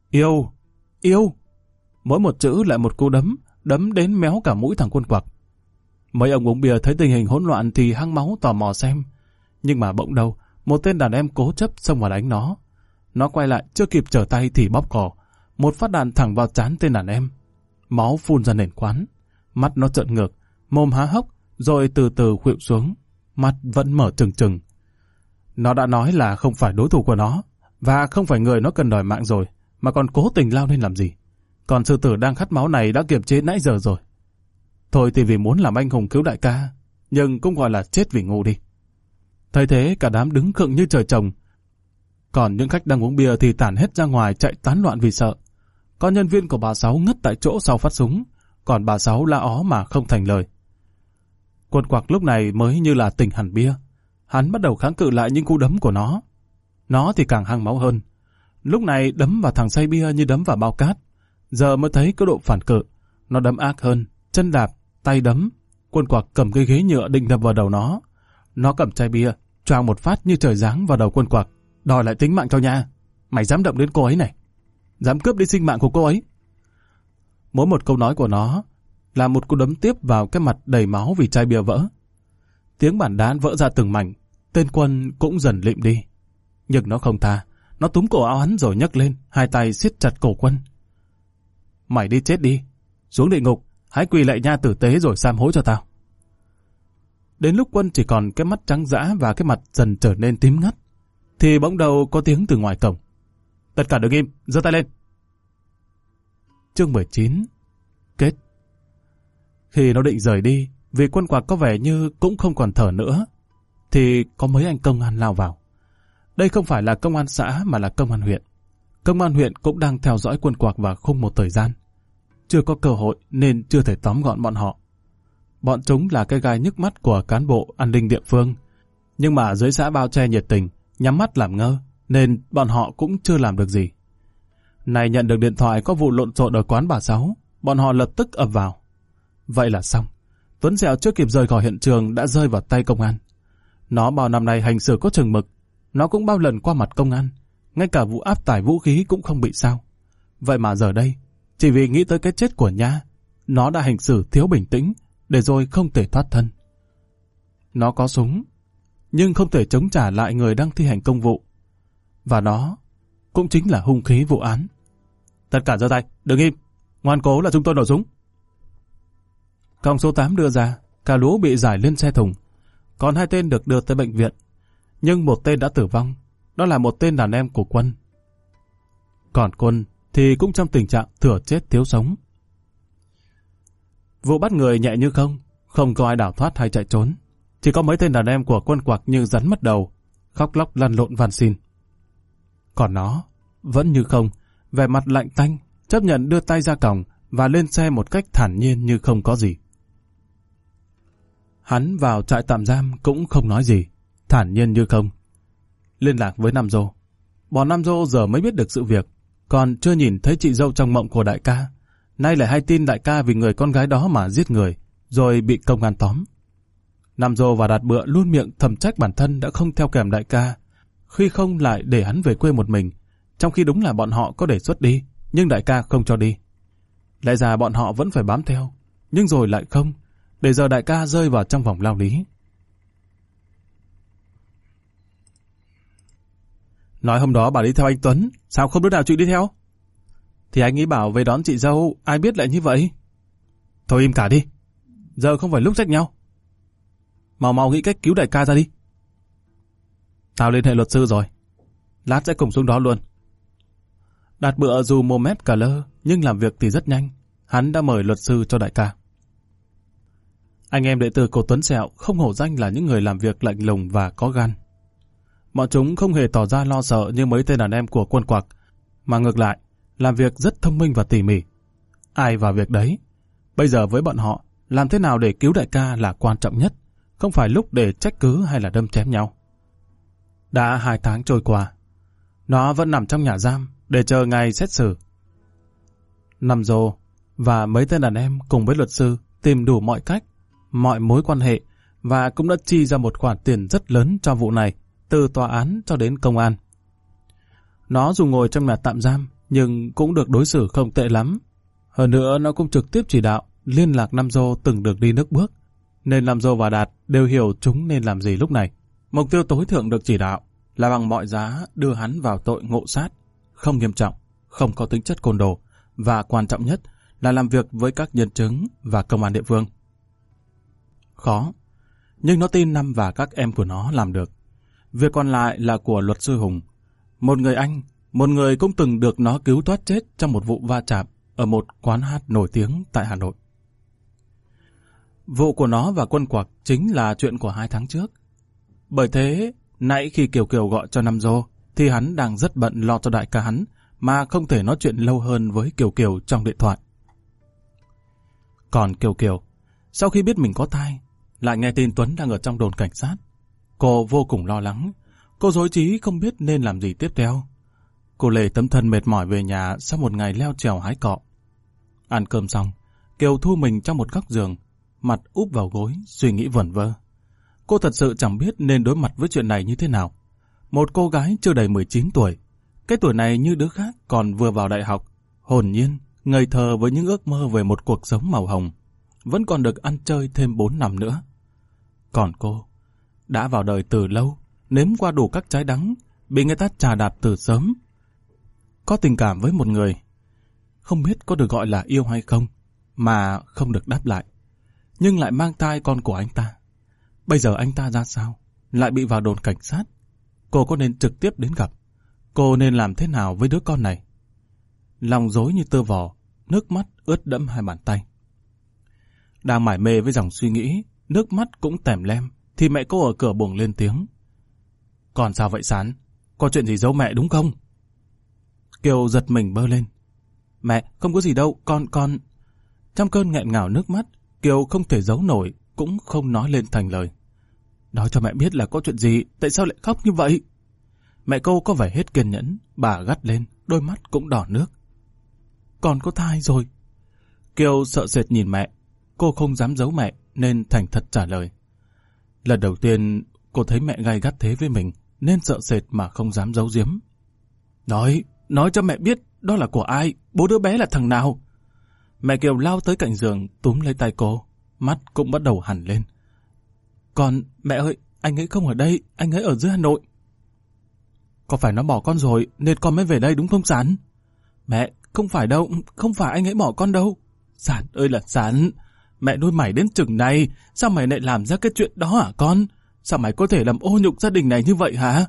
Yêu. Mỗi một chữ lại một cú đấm đến méo cả mũi thằng Quân Quặc. Mấy ông uống bia thấy tình hình hỗn loạn thì hăng máu tò mò xem. Nhưng mà bỗng đâu, một tên đàn em cố chấp xông vào đánh nó. Nó quay lại chưa kịp trở tay thì bóp cò. Một phát đạn thẳng vào trán tên đàn em. Máu phun ra nền quán. Mắt nó trợn ngược, mồm há hốc, rồi từ từ khuỵu xuống. Mắt vẫn mở trừng trừng. Nó đã nói là không phải đối thủ của nó, và không phải người nó cần đòi mạng rồi, mà còn cố tình lao lên làm gì. Còn sư tử đang khát máu này đã kiềm chế nãy giờ rồi. Thôi thì vì muốn làm anh hùng cứu đại ca, nhưng cũng gọi là chết vì ngu đi. Thấy thế cả đám đứng khựng như trời trồng. Còn những khách đang uống bia thì tản hết ra ngoài chạy tán loạn vì sợ. Có nhân viên của bà Sáu ngất tại chỗ sau phát súng, còn bà Sáu la ó mà không thành lời. Quân Quặc lúc này mới như là tỉnh hẳn bia. Hắn bắt đầu kháng cự lại những cú đấm của nó. Nó thì càng hăng máu hơn. Lúc này đấm vào thằng say bia như đấm vào bao cát. Giờ mới thấy có độ phản cự. Nó đấm ác hơn, chân đạp, tay đấm. Quân Quặc cầm cái ghế nhựa định đập vào đầu nó. Nó cầm chai bia, choàng một phát như trời giáng vào đầu Quân Quặc. Đòi lại tính mạng cho nha. Mày dám động đến cô ấy này, dám cướp đi sinh mạng của cô ấy. Mỗi một câu nói của nó là một cú đấm tiếp vào cái mặt đầy máu vì chai bia vỡ. Tiếng bản đá vỡ ra từng mảnh. Tên Quân cũng dần lịm đi. Nhưng nó không tha. Nó túm cổ áo hắn rồi nhấc lên, hai tay siết chặt cổ Quân. Mày đi chết đi. Xuống địa ngục, hãy quỳ lạy nha tử tế rồi sám hối cho tao. Đến lúc Quân chỉ còn cái mắt trắng dã và cái mặt dần trở nên tím ngắt, thì bỗng đầu có tiếng từ ngoài cổng. Tất cả đứng im, giơ tay lên. Chương 19. Kết. Khi nó định rời đi, vì Quân Quặc có vẻ như cũng không còn thở nữa, thì có mấy anh công an lao vào. Đây không phải là công an xã mà là công an huyện. Công an huyện cũng đang theo dõi Quân Quặc và Khung một thời gian. Chưa có cơ hội nên chưa thể tóm gọn bọn họ. Bọn chúng là cái gai nhức mắt của cán bộ an ninh địa phương. Nhưng mà dưới xã bao che nhiệt tình, nhắm mắt làm ngơ, nên bọn họ cũng chưa làm được gì. Này nhận được điện thoại có vụ lộn xộn ở quán bà Sáu, bọn họ lập tức ập vào. Vậy là xong. Tuấn Dẹo chưa kịp rời khỏi hiện trường đã rơi vào tay công an. Nó bao năm nay hành xử có chừng mực. Nó cũng bao lần qua mặt công an. Ngay cả vụ áp tải vũ khí cũng không bị sao. Vậy mà giờ đây, chỉ vì nghĩ tới cái chết của Nha, nó đã hành xử thiếu bình tĩnh, để rồi không thể thoát thân. Nó có súng, nhưng không thể chống trả lại người đang thi hành công vụ. Và đó cũng chính là hung khí vụ án. Tất cả giơ tay, đừng im, ngoan cố là chúng tôi nổ súng. Còng số 8 đưa ra, cả lũ bị giải lên xe thùng. Còn 2 tên được đưa tới bệnh viện. Nhưng một tên đã tử vong, đó là một tên đàn em của Quân. Còn Quân thì cũng trong tình trạng thừa chết thiếu sống. Vụ bắt người nhẹ như không có ai đào thoát hay chạy trốn. Chỉ có mấy tên đàn em của Quân Quặc như rắn mất đầu, khóc lóc lăn lộn van xin. Còn nó vẫn như không, vẻ mặt lạnh tanh, chấp nhận đưa tay ra còng và lên xe một cách thản nhiên như không có gì. Hắn vào trại tạm giam cũng không nói gì, thản nhiên như không. Liên lạc với Nam Dô. Bọn Nam Dô giờ mới biết được sự việc, còn chưa nhìn thấy chị dâu trong mộng của đại ca. Nay lại hay tin đại ca vì người con gái đó mà giết người, rồi bị công an tóm. Nam Dô và Đạt Bựa luôn miệng thầm trách bản thân đã không theo kèm đại ca, khi không lại để hắn về quê một mình, trong khi đúng là bọn họ có đề xuất đi, nhưng đại ca không cho đi. Lẽ ra bọn họ vẫn phải bám theo, nhưng rồi lại không, để giờ đại ca rơi vào trong vòng lao lý. Nói hôm đó bà đi theo anh Tuấn, sao không đứa nào chịu đi theo? Thì anh ấy bảo về đón chị dâu, ai biết lại như vậy. Thôi im cả đi, giờ không phải lúc trách nhau. Mau mau nghĩ cách cứu đại ca ra đi. Tao liên hệ luật sư rồi, lát sẽ cùng xuống đó luôn. Đạt bựa dù mồm mép cả lơ, nhưng làm việc thì rất nhanh. Hắn đã mời luật sư cho đại ca. Anh em đệ tử của Tuấn Sẹo không hổ danh là những người làm việc lạnh lùng và có gan. Bọn chúng không hề tỏ ra lo sợ như mấy tên đàn em của Quân Quặc, mà ngược lại, làm việc rất thông minh và tỉ mỉ. Ai vào việc đấy. Bây giờ với bọn họ, làm thế nào để cứu đại ca là quan trọng nhất, không phải lúc để trách cứ hay là đâm chém nhau. Đã 2 tháng trôi qua, nó vẫn nằm trong nhà giam để chờ ngày xét xử. Nam Dô và mấy tên đàn em cùng với luật sư tìm đủ mọi cách, mọi mối quan hệ và cũng đã chi ra một khoản tiền rất lớn cho vụ này, từ tòa án cho đến công an. Nó dù ngồi trong nhà tạm giam nhưng cũng được đối xử không tệ lắm. Hơn nữa nó cũng trực tiếp chỉ đạo, liên lạc Nam Dô từng được đi nước bước, nên Nam Dô và Đạt đều hiểu chúng nên làm gì lúc này. Mục tiêu tối thượng được chỉ đạo là bằng mọi giá đưa hắn vào tội ngộ sát, không nghiêm trọng, không có tính chất côn đồ, và quan trọng nhất là làm việc với các nhân chứng và công an địa phương. Khó, nhưng nó tin Năm và các em của nó làm được. Việc còn lại là của luật sư Hùng, một người anh, một người cũng từng được nó cứu thoát chết trong một vụ va chạm ở một quán hát nổi tiếng tại Hà Nội. Vụ của nó và Quân Quặc chính là chuyện của 2 tháng trước. Bởi thế, nãy khi Kiều Kiều gọi cho Nam Dô, thì hắn đang rất bận lo cho đại ca hắn, mà không thể nói chuyện lâu hơn với Kiều Kiều trong điện thoại. Còn Kiều Kiều, sau khi biết mình có thai, lại nghe tin Tuấn đang ở trong đồn cảnh sát. Cô vô cùng lo lắng, cô rối trí không biết nên làm gì tiếp theo. Cô lê tấm thân mệt mỏi về nhà sau một ngày leo trèo hái cọ. Ăn cơm xong, Kiều thu mình trong một góc giường, mặt úp vào gối, suy nghĩ vẩn vơ. Cô thật sự chẳng biết nên đối mặt với chuyện này như thế nào. Một cô gái chưa đầy 19 tuổi, cái tuổi này như đứa khác còn vừa vào đại học, hồn nhiên, ngây thơ với những ước mơ về một cuộc sống màu hồng, vẫn còn được ăn chơi thêm 4 năm nữa. Còn cô, đã vào đời từ lâu, nếm qua đủ các trái đắng, bị người ta chà đạp từ sớm. Có tình cảm với một người, không biết có được gọi là yêu hay không, mà không được đáp lại, nhưng lại mang thai con của anh ta. Bây giờ anh ta ra sao? Lại bị vào đồn cảnh sát. Cô có nên trực tiếp đến gặp? Cô nên làm thế nào với đứa con này? Lòng rối như tơ vò, nước mắt ướt đẫm 2 bàn tay. Đang mải mê với dòng suy nghĩ, nước mắt cũng tèm lem, thì mẹ cô ở cửa buồng lên tiếng. Còn sao vậy Sán? Có chuyện gì giấu mẹ đúng không? Kiều giật mình bơ lên. Mẹ, không có gì đâu, con... Trong cơn nghẹn ngào nước mắt, Kiều không thể giấu nổi, cũng không nói lên thành lời. Nói cho mẹ biết là có chuyện gì, tại sao lại khóc như vậy? Mẹ cô có vẻ hết kiên nhẫn, bà gắt lên, đôi mắt cũng đỏ nước. Con có thai rồi. Kiều sợ sệt nhìn mẹ, cô không dám giấu mẹ nên thành thật trả lời. Lần đầu tiên cô thấy mẹ gay gắt thế với mình nên sợ sệt mà không dám giấu giếm. Nói cho mẹ biết đó là của ai, bố đứa bé là thằng nào? Mẹ Kiều lao tới cạnh giường túm lấy tay cô, mắt cũng bắt đầu hằn lên. Mẹ ơi, anh ấy không ở đây, anh ấy ở dưới Hà Nội. Có phải nó bỏ con rồi nên con mới về đây đúng không Sán? Mẹ, không phải đâu, không phải anh ấy bỏ con đâu. Sán ơi là Sán, mẹ nuôi mày đến chừng này, sao mày lại làm ra cái chuyện đó hả con? Sao mày có thể làm ô nhục gia đình này như vậy hả?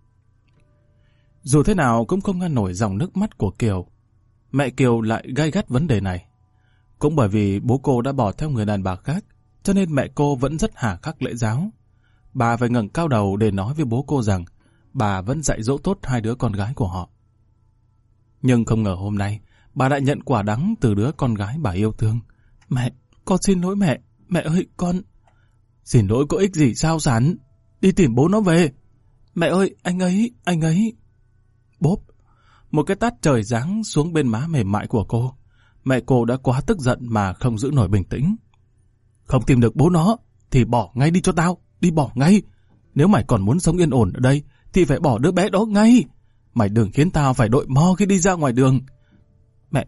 Dù thế nào cũng không ngăn nổi dòng nước mắt của Kiều. Mẹ Kiều lại gay gắt vấn đề này. Cũng bởi vì bố cô đã bỏ theo người đàn bà khác, cho nên mẹ cô vẫn rất hà khắc lễ giáo. Bà phải ngẩng cao đầu để nói với bố cô rằng bà vẫn dạy dỗ tốt 2 đứa con gái của họ. Nhưng không ngờ hôm nay, bà đã nhận quả đắng từ đứa con gái bà yêu thương. Mẹ, con xin lỗi mẹ. Mẹ ơi, con... Xin lỗi có ích gì sao Sán? Đi tìm bố nó về. Mẹ ơi, anh ấy... Bốp, một cái tát trời giáng xuống bên má mềm mại của cô. Mẹ cô đã quá tức giận mà không giữ nổi bình tĩnh. Không tìm được bố nó, thì bỏ ngay đi cho tao, đi bỏ ngay. Nếu mày còn muốn sống yên ổn ở đây, thì phải bỏ đứa bé đó ngay. Mày đừng khiến tao phải đội mo khi đi ra ngoài đường. Mẹ ơi,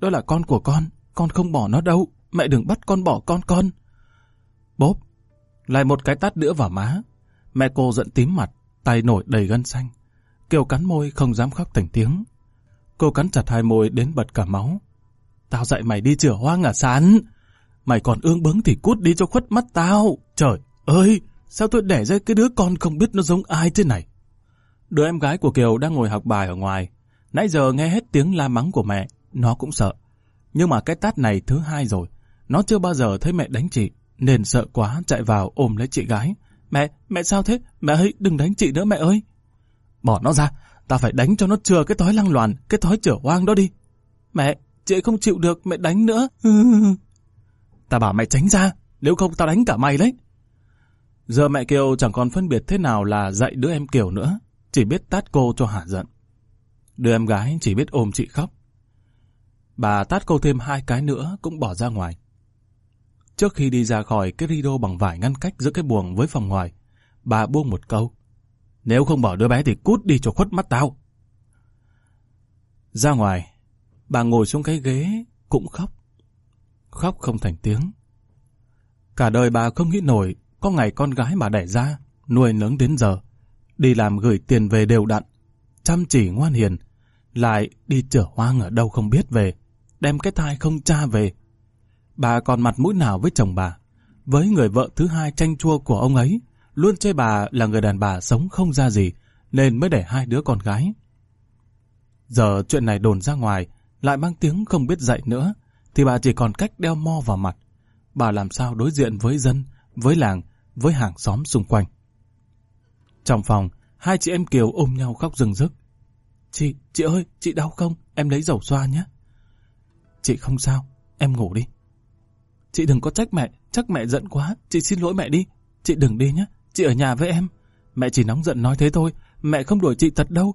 đó là con của con không bỏ nó đâu, mẹ đừng bắt con bỏ con. Bốp, lại một cái tát nữa vào má. Mẹ cô giận tím mặt, tay nổi đầy gân xanh. Kiều cắn môi không dám khóc thành tiếng. Cô cắn chặt hai môi đến bật cả máu. Tao dạy mày đi chửa hoang à Sán? Mày còn ương bướng thì cút đi cho khuất mắt tao. Trời ơi, sao tôi đẻ ra cái đứa con không biết nó giống ai thế này? Đứa em gái của Kiều đang ngồi học bài ở ngoài. Nãy giờ nghe hết tiếng la mắng của mẹ, nó cũng sợ. Nhưng mà cái tát này thứ hai rồi. Nó chưa bao giờ thấy mẹ đánh chị, nên sợ quá chạy vào ôm lấy chị gái. Mẹ sao thế? Mẹ ơi, đừng đánh chị nữa mẹ ơi. Bỏ nó ra, ta phải đánh cho nó chừa cái thói lăng loàn, cái thói chửa hoang đó đi. Mẹ, chị không chịu được, mẹ đánh nữa. Ta bảo mẹ tránh ra, nếu không tao đánh cả mày đấy. Giờ mẹ Kiều chẳng còn phân biệt thế nào là dạy đứa em Kiều nữa, chỉ biết tát cô cho hả giận. Đứa em gái chỉ biết ôm chị khóc. Bà tát cô thêm 2 cái nữa cũng bỏ ra ngoài. Trước khi đi ra khỏi cái rideau bằng vải ngăn cách giữa cái buồng với phòng ngoài, bà buông một câu: nếu không bỏ đứa bé thì cút đi cho khuất mắt tao. Ra ngoài, bà ngồi xuống cái ghế cũng khóc. Khóc không thành tiếng. Cả đời bà không nghĩ nổi có ngày con gái bà đẻ ra, nuôi lớn đến giờ, đi làm gửi tiền về đều đặn, chăm chỉ ngoan hiền, lại đi chửa hoang ở đâu không biết về, đem cái thai không cha về. Bà còn mặt mũi nào với chồng bà, với người vợ thứ hai chanh chua của ông ấy, luôn chê bà là người đàn bà sống không ra gì, nên mới đẻ 2 đứa con gái. Giờ chuyện này đồn ra ngoài, lại mang tiếng không biết dạy nữa, thì bà chỉ còn cách đeo mo vào mặt. Bà làm sao đối diện với dân, với làng, với hàng xóm xung quanh. Trong phòng, 2 chị em Kiều ôm nhau khóc rưng rức. Chị ơi, chị đau không? Em lấy dầu xoa nhé. Chị không sao, em ngủ đi. Chị đừng có trách mẹ, chắc mẹ giận quá, chị xin lỗi mẹ đi. Chị đừng đi nhé, chị ở nhà với em. Mẹ chỉ nóng giận nói thế thôi, mẹ không đuổi chị thật đâu.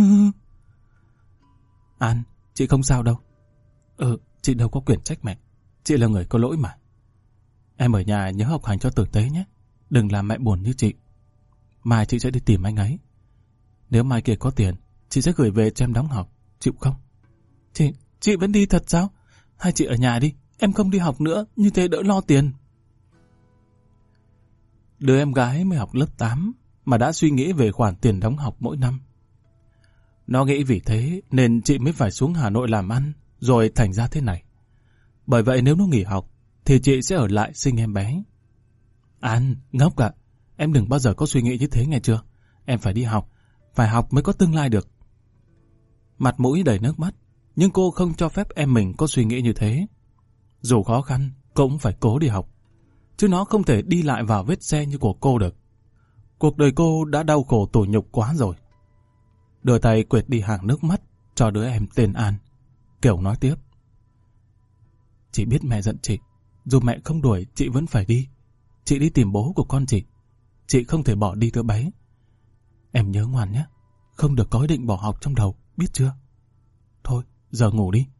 An, chị không sao đâu. Chị đâu có quyền trách mẹ, chị là người có lỗi mà. Em ở nhà nhớ học hành cho tử tế nhé, đừng làm mẹ buồn như chị. Mai chị sẽ đi tìm anh ấy. Nếu mai kia có tiền, chị sẽ gửi về cho em đóng học, chịu không? Chị vẫn đi thật sao? Hai chị ở nhà đi, em không đi học nữa, như thế đỡ lo tiền. Đứa em gái mới học lớp 8 mà đã suy nghĩ về khoản tiền đóng học mỗi năm. Nó nghĩ vì thế nên chị mới phải xuống Hà Nội làm ăn, rồi thành ra thế này. Bởi vậy nếu nó nghỉ học, thì chị sẽ ở lại sinh em bé. An, ngốc ạ, em đừng bao giờ có suy nghĩ như thế nghe chưa? Em phải đi học, phải học mới có tương lai được. Mặt mũi đầy nước mắt, nhưng cô không cho phép em mình có suy nghĩ như thế. Dù khó khăn, cũng phải cố đi học. Chứ nó không thể đi lại vào vết xe như của cô được. Cuộc đời cô đã đau khổ tủi nhục quá rồi. Đưa tay quệt đi hàng nước mắt cho đứa em tên An. Kiều nói tiếp: chị biết mẹ giận chị, dù mẹ không đuổi chị vẫn phải đi. Chị đi tìm bố của con chị không thể bỏ đi đứa bé. Em nhớ ngoan nhé, không được có ý định bỏ học trong đầu, biết chưa? Thôi, giờ ngủ đi.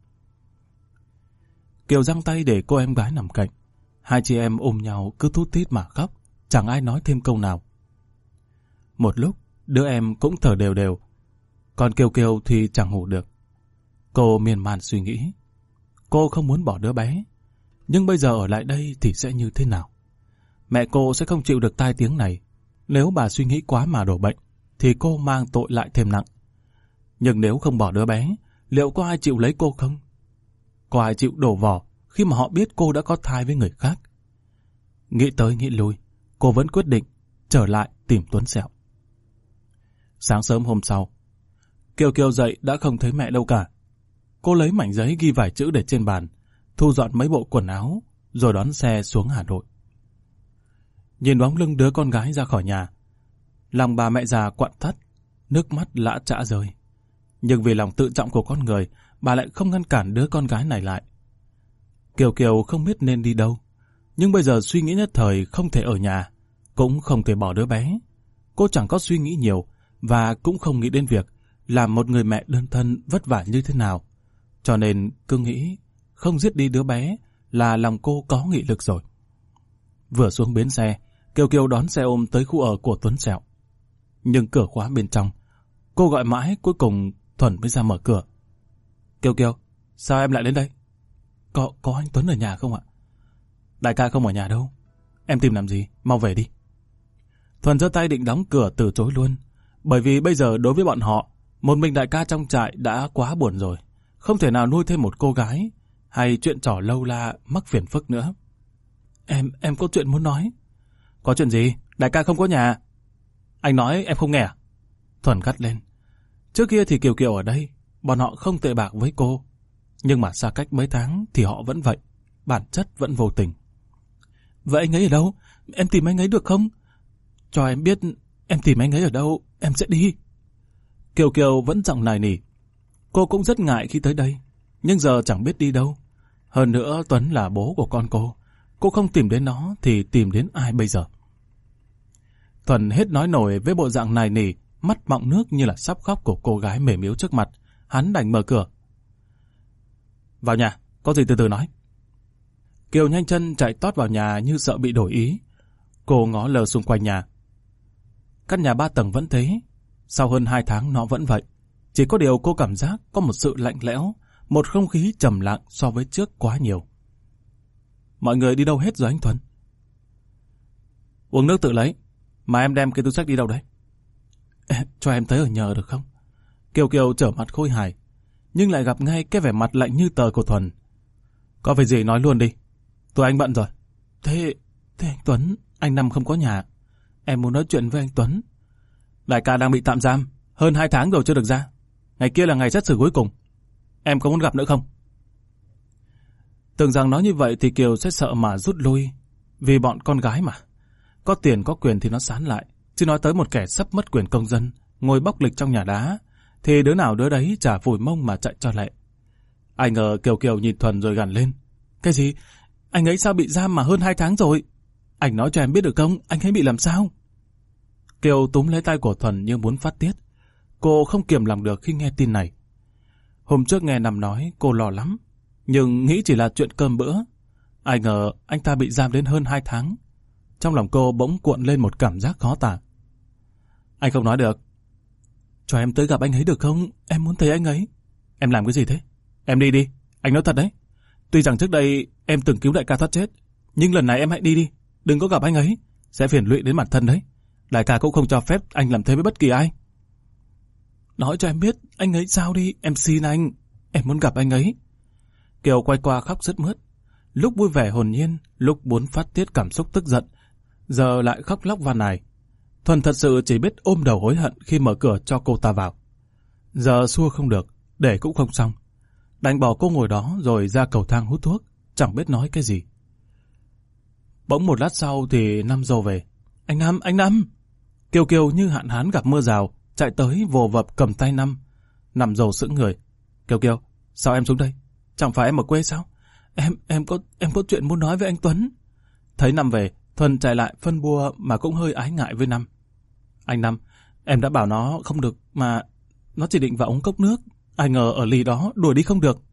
Kiều giang tay để cô em gái nằm cạnh. 2 chị em ôm nhau cứ thút thít mà khóc, chẳng ai nói thêm câu nào. Một lúc, đứa em cũng thở đều đều, còn Kiều thì chẳng ngủ được. Cô miên man suy nghĩ. Cô không muốn bỏ đứa bé, nhưng bây giờ ở lại đây thì sẽ như thế nào? Mẹ cô sẽ không chịu được tai tiếng này. Nếu bà suy nghĩ quá mà đổ bệnh, thì cô mang tội lại thêm nặng. Nhưng nếu không bỏ đứa bé, liệu có ai chịu lấy cô không? Có ai chịu đổ vỏ khi mà họ biết cô đã có thai với người khác? Nghĩ tới nghĩ lui, cô vẫn quyết định trở lại tìm Tuấn Sẹo. Sáng sớm hôm sau, Kiều dậy đã không thấy mẹ đâu cả. Cô lấy mảnh giấy ghi vài chữ để trên bàn, thu dọn mấy bộ quần áo, rồi đón xe xuống Hà Nội. Nhìn bóng lưng đứa con gái ra khỏi nhà, lòng bà mẹ già quặn thắt, nước mắt lã chã rơi. Nhưng vì lòng tự trọng của con người, bà lại không ngăn cản đứa con gái này lại. Kiều không biết nên đi đâu, nhưng bây giờ suy nghĩ nhất thời không thể ở nhà, cũng không thể bỏ đứa bé. Cô chẳng có suy nghĩ nhiều, và cũng không nghĩ đến việc làm một người mẹ đơn thân vất vả như thế nào. Cho nên cứ nghĩ không giết đi đứa bé là lòng cô có nghị lực rồi. Vừa xuống bến xe, Kiều đón xe ôm tới khu ở của Tuấn Sẹo. Nhưng cửa khóa bên trong. Cô gọi mãi, cuối cùng Thuần mới ra mở cửa. Kiều, Sao em lại đến đây? Có anh Tuấn ở nhà không ạ? Đại ca không ở nhà đâu. Em tìm làm gì? Mau về đi. Thuần giơ tay định đóng cửa từ chối luôn. Bởi vì bây giờ đối với bọn họ, một mình đại ca trong trại đã quá buồn rồi. Không thể nào nuôi thêm một cô gái hay chuyện trò lâu la mắc phiền phức nữa. Em có chuyện muốn nói. Có chuyện gì? Đại ca không có nhà. Anh nói em không nghe à? Thuần gắt lên. Trước kia thì Kiều Kiều ở đây, bọn họ không tệ bạc với cô. Nhưng mà xa cách mấy tháng thì họ vẫn vậy. Bản chất vẫn vô tình. Vậy anh ấy ở đâu? Em tìm anh ấy được không? Cho em biết em tìm anh ấy ở đâu, em sẽ đi. Kiều Kiều vẫn giọng nài nỉ. Cô cũng rất ngại khi tới đây, nhưng giờ chẳng biết đi đâu. Hơn nữa Tuấn là bố của con cô không tìm đến nó thì tìm đến ai bây giờ? Thuần hết nói nổi với bộ dạng nài nỉ, mắt mọng nước như là sắp khóc của cô gái mềm yếu trước mặt. Hắn đành mở cửa. Vào nhà, có gì từ từ nói. Kiều nhanh chân chạy tót vào nhà như sợ bị đổi ý. Cô ngó lờ xung quanh nhà. Căn nhà 3 tầng vẫn thế. Sau hơn 2 tháng nó vẫn vậy. Chỉ có điều cô cảm giác có một sự lạnh lẽo, một không khí trầm lặng so với trước quá nhiều. Mọi người đi đâu hết rồi anh Thuần? Uống nước tự lấy. Mà em đem cái túi xách đi đâu đấy? Cho em tới ở nhờ được không? Kiều Kiều trở mặt khôi hài, nhưng lại gặp ngay cái vẻ mặt lạnh như tờ của Thuần. Có việc gì nói luôn đi. Tụi anh bận rồi. Thế anh Tuấn, anh Năm không có nhà. Em muốn nói chuyện với anh Tuấn. Đại ca đang bị tạm giam, hơn 2 tháng rồi chưa được ra. Ngày kia là ngày xét xử cuối cùng. Em có muốn gặp nữa không? Tưởng rằng nói như vậy thì Kiều sẽ sợ mà rút lui. Vì bọn con gái mà. Có tiền có quyền thì nó sán lại. Chứ nói tới một kẻ sắp mất quyền công dân, ngồi bóc lịch trong nhà đá, thì đứa nào đứa đấy chả phủi mông mà chạy cho lẹ. Ai ngờ Kiều Kiều nhìn Thuần rồi gằn lên. Cái gì? Anh ấy sao bị giam mà hơn 2 tháng rồi? Anh nói cho em biết được không? Anh ấy bị làm sao? Kiều túm lấy tay của Thuần như muốn phát tiết. Cô không kiềm lòng được khi nghe tin này. Hôm trước nghe Năm nói cô lo lắm, nhưng nghĩ chỉ là chuyện cơm bữa. Ai ngờ anh ta bị giam đến hơn 2 tháng. Trong lòng cô bỗng cuộn lên một cảm giác khó tả. Anh không nói được. Cho em tới gặp anh ấy được không? Em muốn thấy anh ấy. Em làm cái gì thế? Em đi đi, anh nói thật đấy. Tuy rằng trước đây em từng cứu đại ca thoát chết, nhưng lần này em hãy đi đi. Đừng có gặp anh ấy, sẽ phiền lụy đến bản thân đấy. Đại ca cũng không cho phép anh làm thế với bất kỳ ai. Nói cho em biết anh ấy sao đi, em xin anh. Em muốn gặp anh ấy. Kiều quay qua khóc sướt mướt. Lúc vui vẻ hồn nhiên, lúc muốn phát tiết cảm xúc tức giận, giờ lại khóc lóc van nài. Thuần thật sự chỉ biết ôm đầu hối hận khi mở cửa cho cô ta vào. Giờ xua không được, để cũng không xong. Đành bỏ cô ngồi đó rồi ra cầu thang hút thuốc, chẳng biết nói cái gì. Bỗng một lát sau thì Năm dâu về. Anh Năm! Kiều Kiều như hạn hán gặp mưa rào, chạy tới vồ vập cầm tay Năm. Năm dâu sững người. Kiều, sao em xuống đây? Chẳng phải em ở quê sao? Em có chuyện muốn nói với anh Tuấn. Thấy Năm về, Thuần chạy lại phân bua mà cũng hơi ái ngại với Năm. Anh Năm, em đã bảo nó không được mà nó chỉ định vào uống cốc nước. Ai ngờ ở lì đó đuổi đi không được.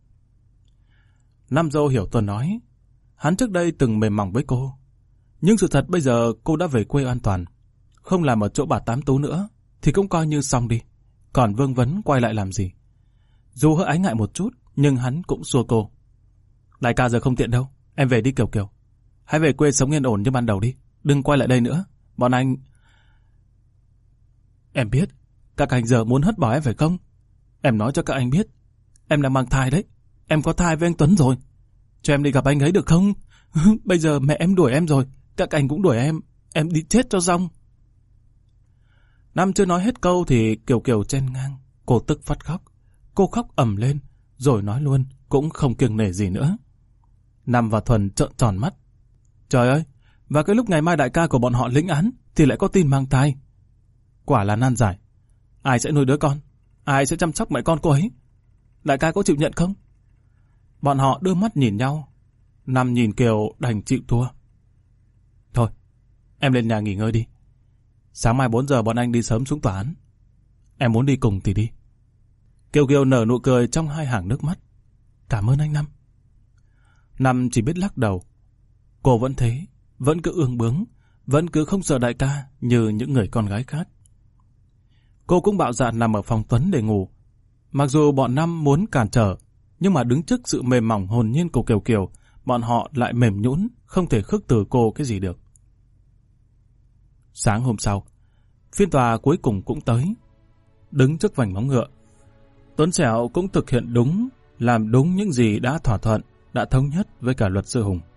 Năm dâu hiểu Tuần nói. Hắn trước đây từng mềm mỏng với cô. Nhưng sự thật bây giờ cô đã về quê an toàn. Không làm ở chỗ bà Tám Tú nữa thì cũng coi như xong đi. Còn vương vấn quay lại làm gì? Dù hơi ái ngại một chút, nhưng hắn cũng xua cô. Đại ca giờ không tiện đâu. Em về đi Kiều Kiều. Hãy về quê sống yên ổn như ban đầu đi. Đừng quay lại đây nữa. Bọn anh... Em biết, các anh giờ muốn hất bỏ em phải không? Em nói cho các anh biết, em đang mang thai đấy. Em có thai với anh Tuấn rồi. Cho em đi gặp anh ấy được không? Bây giờ mẹ em đuổi em rồi, các anh cũng đuổi em đi chết cho xong. Năm chưa nói hết câu thì Kiều Kiều chen ngang. Cô tức phát khóc. Cô khóc ầm lên, rồi nói luôn, cũng không kiêng nể gì nữa. Năm và Thuần trợn tròn mắt. Trời ơi, và cái lúc ngày mai đại ca của bọn họ lĩnh án thì lại có tin mang thai. Quả là nan giải. Ai sẽ nuôi đứa con? Ai sẽ chăm sóc mẹ con cô ấy? Đại ca có chịu nhận không? Bọn họ đưa mắt nhìn nhau. Năm nhìn Kiều đành chịu thua. Thôi, em lên nhà nghỉ ngơi đi. Sáng mai 4 giờ bọn anh đi sớm xuống tòa án. Em muốn đi cùng thì đi. Kiều Kiều nở nụ cười trong 2 hàng nước mắt. Cảm ơn anh Năm. Năm chỉ biết lắc đầu. Cô vẫn thế, vẫn cứ ương bướng, vẫn cứ không sợ đại ca như những người con gái khác. Cô cũng bạo dạn nằm ở phòng Tuấn để ngủ. Mặc dù bọn Năm muốn cản trở, nhưng mà đứng trước sự mềm mỏng hồn nhiên của Kiều Kiều, bọn họ lại mềm nhũn, không thể khước từ cô cái gì được. Sáng hôm sau, phiên tòa cuối cùng cũng tới. Đứng trước vành móng ngựa, Tuấn Sẹo cũng thực hiện đúng, làm đúng những gì đã thỏa thuận, đã thống nhất với cả luật sư Hùng.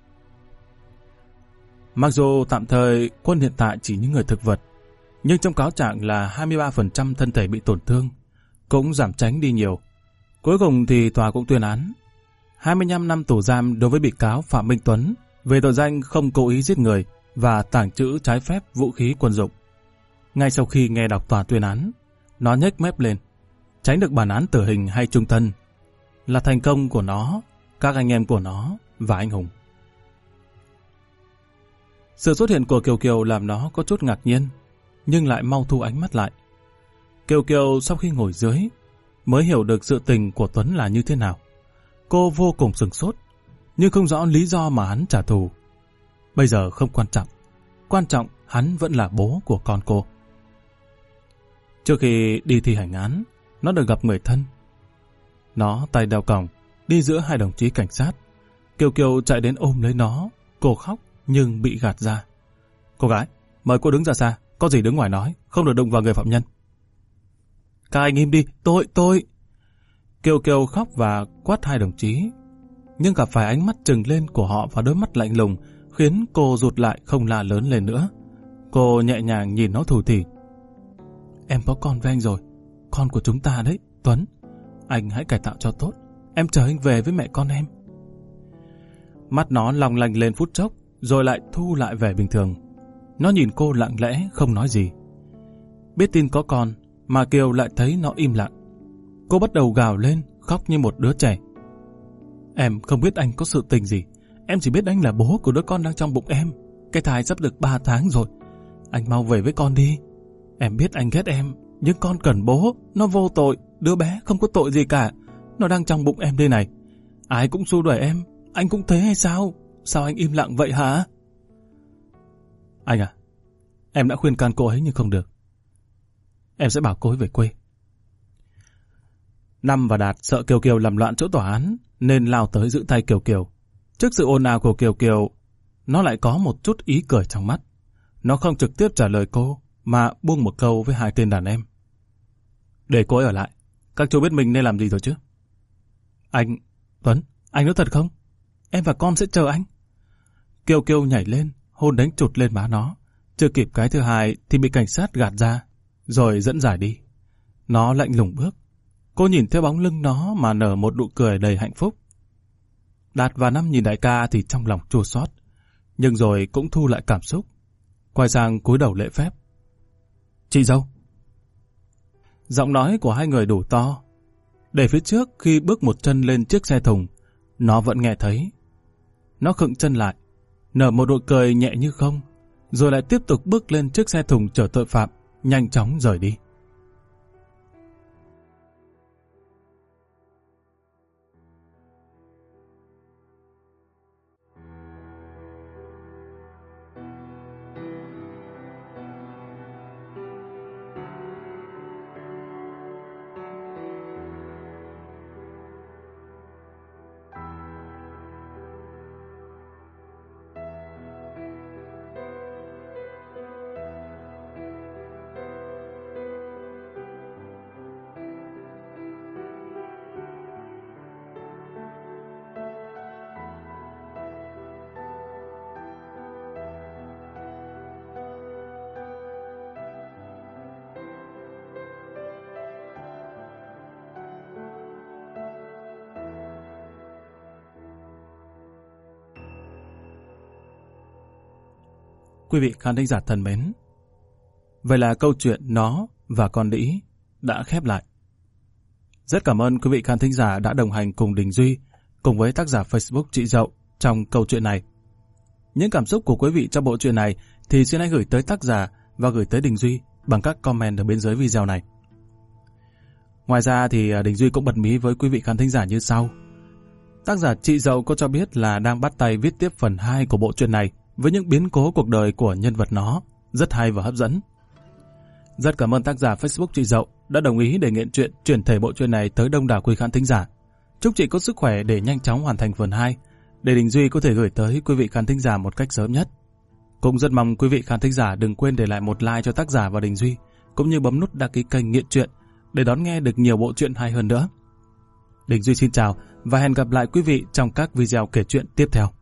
Mặc dù tạm thời Quân hiện tại chỉ những người thực vật, nhưng trong cáo trạng là 23% thân thể bị tổn thương, cũng giảm tránh đi nhiều. Cuối cùng thì tòa cũng tuyên án 25 năm tù giam đối với bị cáo Phạm Minh Tuấn về tội danh không cố ý giết người và tàng trữ trái phép vũ khí quân dụng. Ngay sau khi nghe đọc tòa tuyên án, nó nhếch mép lên. Tránh được bản án tử hình hay chung thân là thành công của nó, các anh em của nó và anh Hùng. Sự xuất hiện của Kiều Kiều làm nó có chút ngạc nhiên, nhưng lại mau thu ánh mắt lại. Kiều Kiều sau khi ngồi dưới mới hiểu được sự tình của Tuấn là như thế nào. Cô vô cùng sửng sốt, nhưng không rõ lý do mà hắn trả thù. Bây giờ không quan trọng hắn vẫn là bố của con cô. Trước khi đi thi hành án, nó được gặp người thân. Nó tay đeo còng, đi giữa hai đồng chí cảnh sát. Kiều Kiều chạy đến ôm lấy nó, cô khóc nhưng bị gạt ra. Cô gái, mời cô đứng ra xa, có gì đứng ngoài nói, không được đụng vào người phạm nhân. Các anh im đi, tôi. Kiều Kiều khóc và quát hai đồng chí, nhưng gặp phải ánh mắt trừng lên của họ và đôi mắt lạnh lùng khiến cô rụt lại không la lớn lên nữa. Cô nhẹ nhàng nhìn nó thủ thỉ. Em có con với anh rồi, con của chúng ta đấy, Tuấn. Anh hãy cải tạo cho tốt, em chờ anh về với mẹ con em. Mắt nó long lanh lên phút chốc, rồi lại thu lại vẻ bình thường. Nó nhìn cô lặng lẽ, không nói gì. Biết tin có con, mà Kiều lại thấy nó im lặng. Cô bắt đầu gào lên, khóc như một đứa trẻ. Em không biết anh có sự tình gì, em chỉ biết anh là bố của đứa con đang trong bụng em. Cái thai sắp được 3 tháng rồi. Anh mau về với con đi. Em biết anh ghét em, nhưng con cần bố, nó vô tội, đứa bé không có tội gì cả. Nó đang trong bụng em đây này. Ai cũng xua đuổi em, anh cũng thế hay sao? Sao anh im lặng vậy hả? Anh à, em đã khuyên can cô ấy nhưng không được. Em sẽ bảo cô ấy về quê. Năm và Đạt sợ Kiều Kiều làm loạn chỗ tòa án nên lao tới giữ tay Kiều Kiều. Trước sự ồn ào của Kiều Kiều, nó lại có một chút ý cười trong mắt. Nó không trực tiếp trả lời cô mà buông một câu với hai tên đàn em. Để cô ấy ở lại, các chú biết mình nên làm gì rồi chứ? Anh, Tuấn, anh nói thật không? Em và con sẽ chờ anh. Kiều Kiều nhảy lên, hôn đánh chụt lên má nó. Chưa kịp cái thứ hai thì bị cảnh sát gạt ra, rồi dẫn giải đi. Nó lạnh lùng bước. Cô nhìn theo bóng lưng nó mà nở một nụ cười đầy hạnh phúc. Đạt và Năm nhìn đại ca thì trong lòng chua xót, nhưng rồi cũng thu lại cảm xúc. Quay sang cúi đầu lễ phép. Chị dâu. Giọng nói của hai người đủ to, để phía trước khi bước một chân lên chiếc xe thùng, nó vẫn nghe thấy. Nó khựng chân lại, nở một nụ cười nhẹ như không, rồi lại tiếp tục bước lên chiếc xe thùng chở tội phạm, nhanh chóng rời đi. Quý vị khán thính giả thân mến, vậy là câu chuyện Nó và Con Đĩ đã khép lại. Rất cảm ơn quý vị khán thính giả đã đồng hành cùng Đình Duy, cùng với tác giả Facebook Chị Dậu trong câu chuyện này. Những cảm xúc của quý vị trong bộ truyện này thì xin hãy gửi tới tác giả và gửi tới Đình Duy bằng các comment ở bên dưới video này. Ngoài ra thì Đình Duy cũng bật mí với quý vị khán thính giả như sau. Tác giả Chị Dậu có cho biết là đang bắt tay viết tiếp phần 2 của bộ truyện này với những biến cố cuộc đời của nhân vật Nó, rất hay và hấp dẫn. Rất cảm ơn tác giả Facebook Chị Dậu đã đồng ý để nghiện chuyện chuyển thể bộ truyện này tới đông đảo quý khán thính giả. Chúc chị có sức khỏe để nhanh chóng hoàn thành phần 2, để Đình Duy có thể gửi tới quý vị khán thính giả một cách sớm nhất. Cũng rất mong quý vị khán thính giả đừng quên để lại một like cho tác giả và Đình Duy, cũng như bấm nút đăng ký kênh Nghiện Truyện để đón nghe được nhiều bộ truyện hay hơn nữa. Đình Duy xin chào và hẹn gặp lại quý vị trong các video kể chuyện tiếp theo.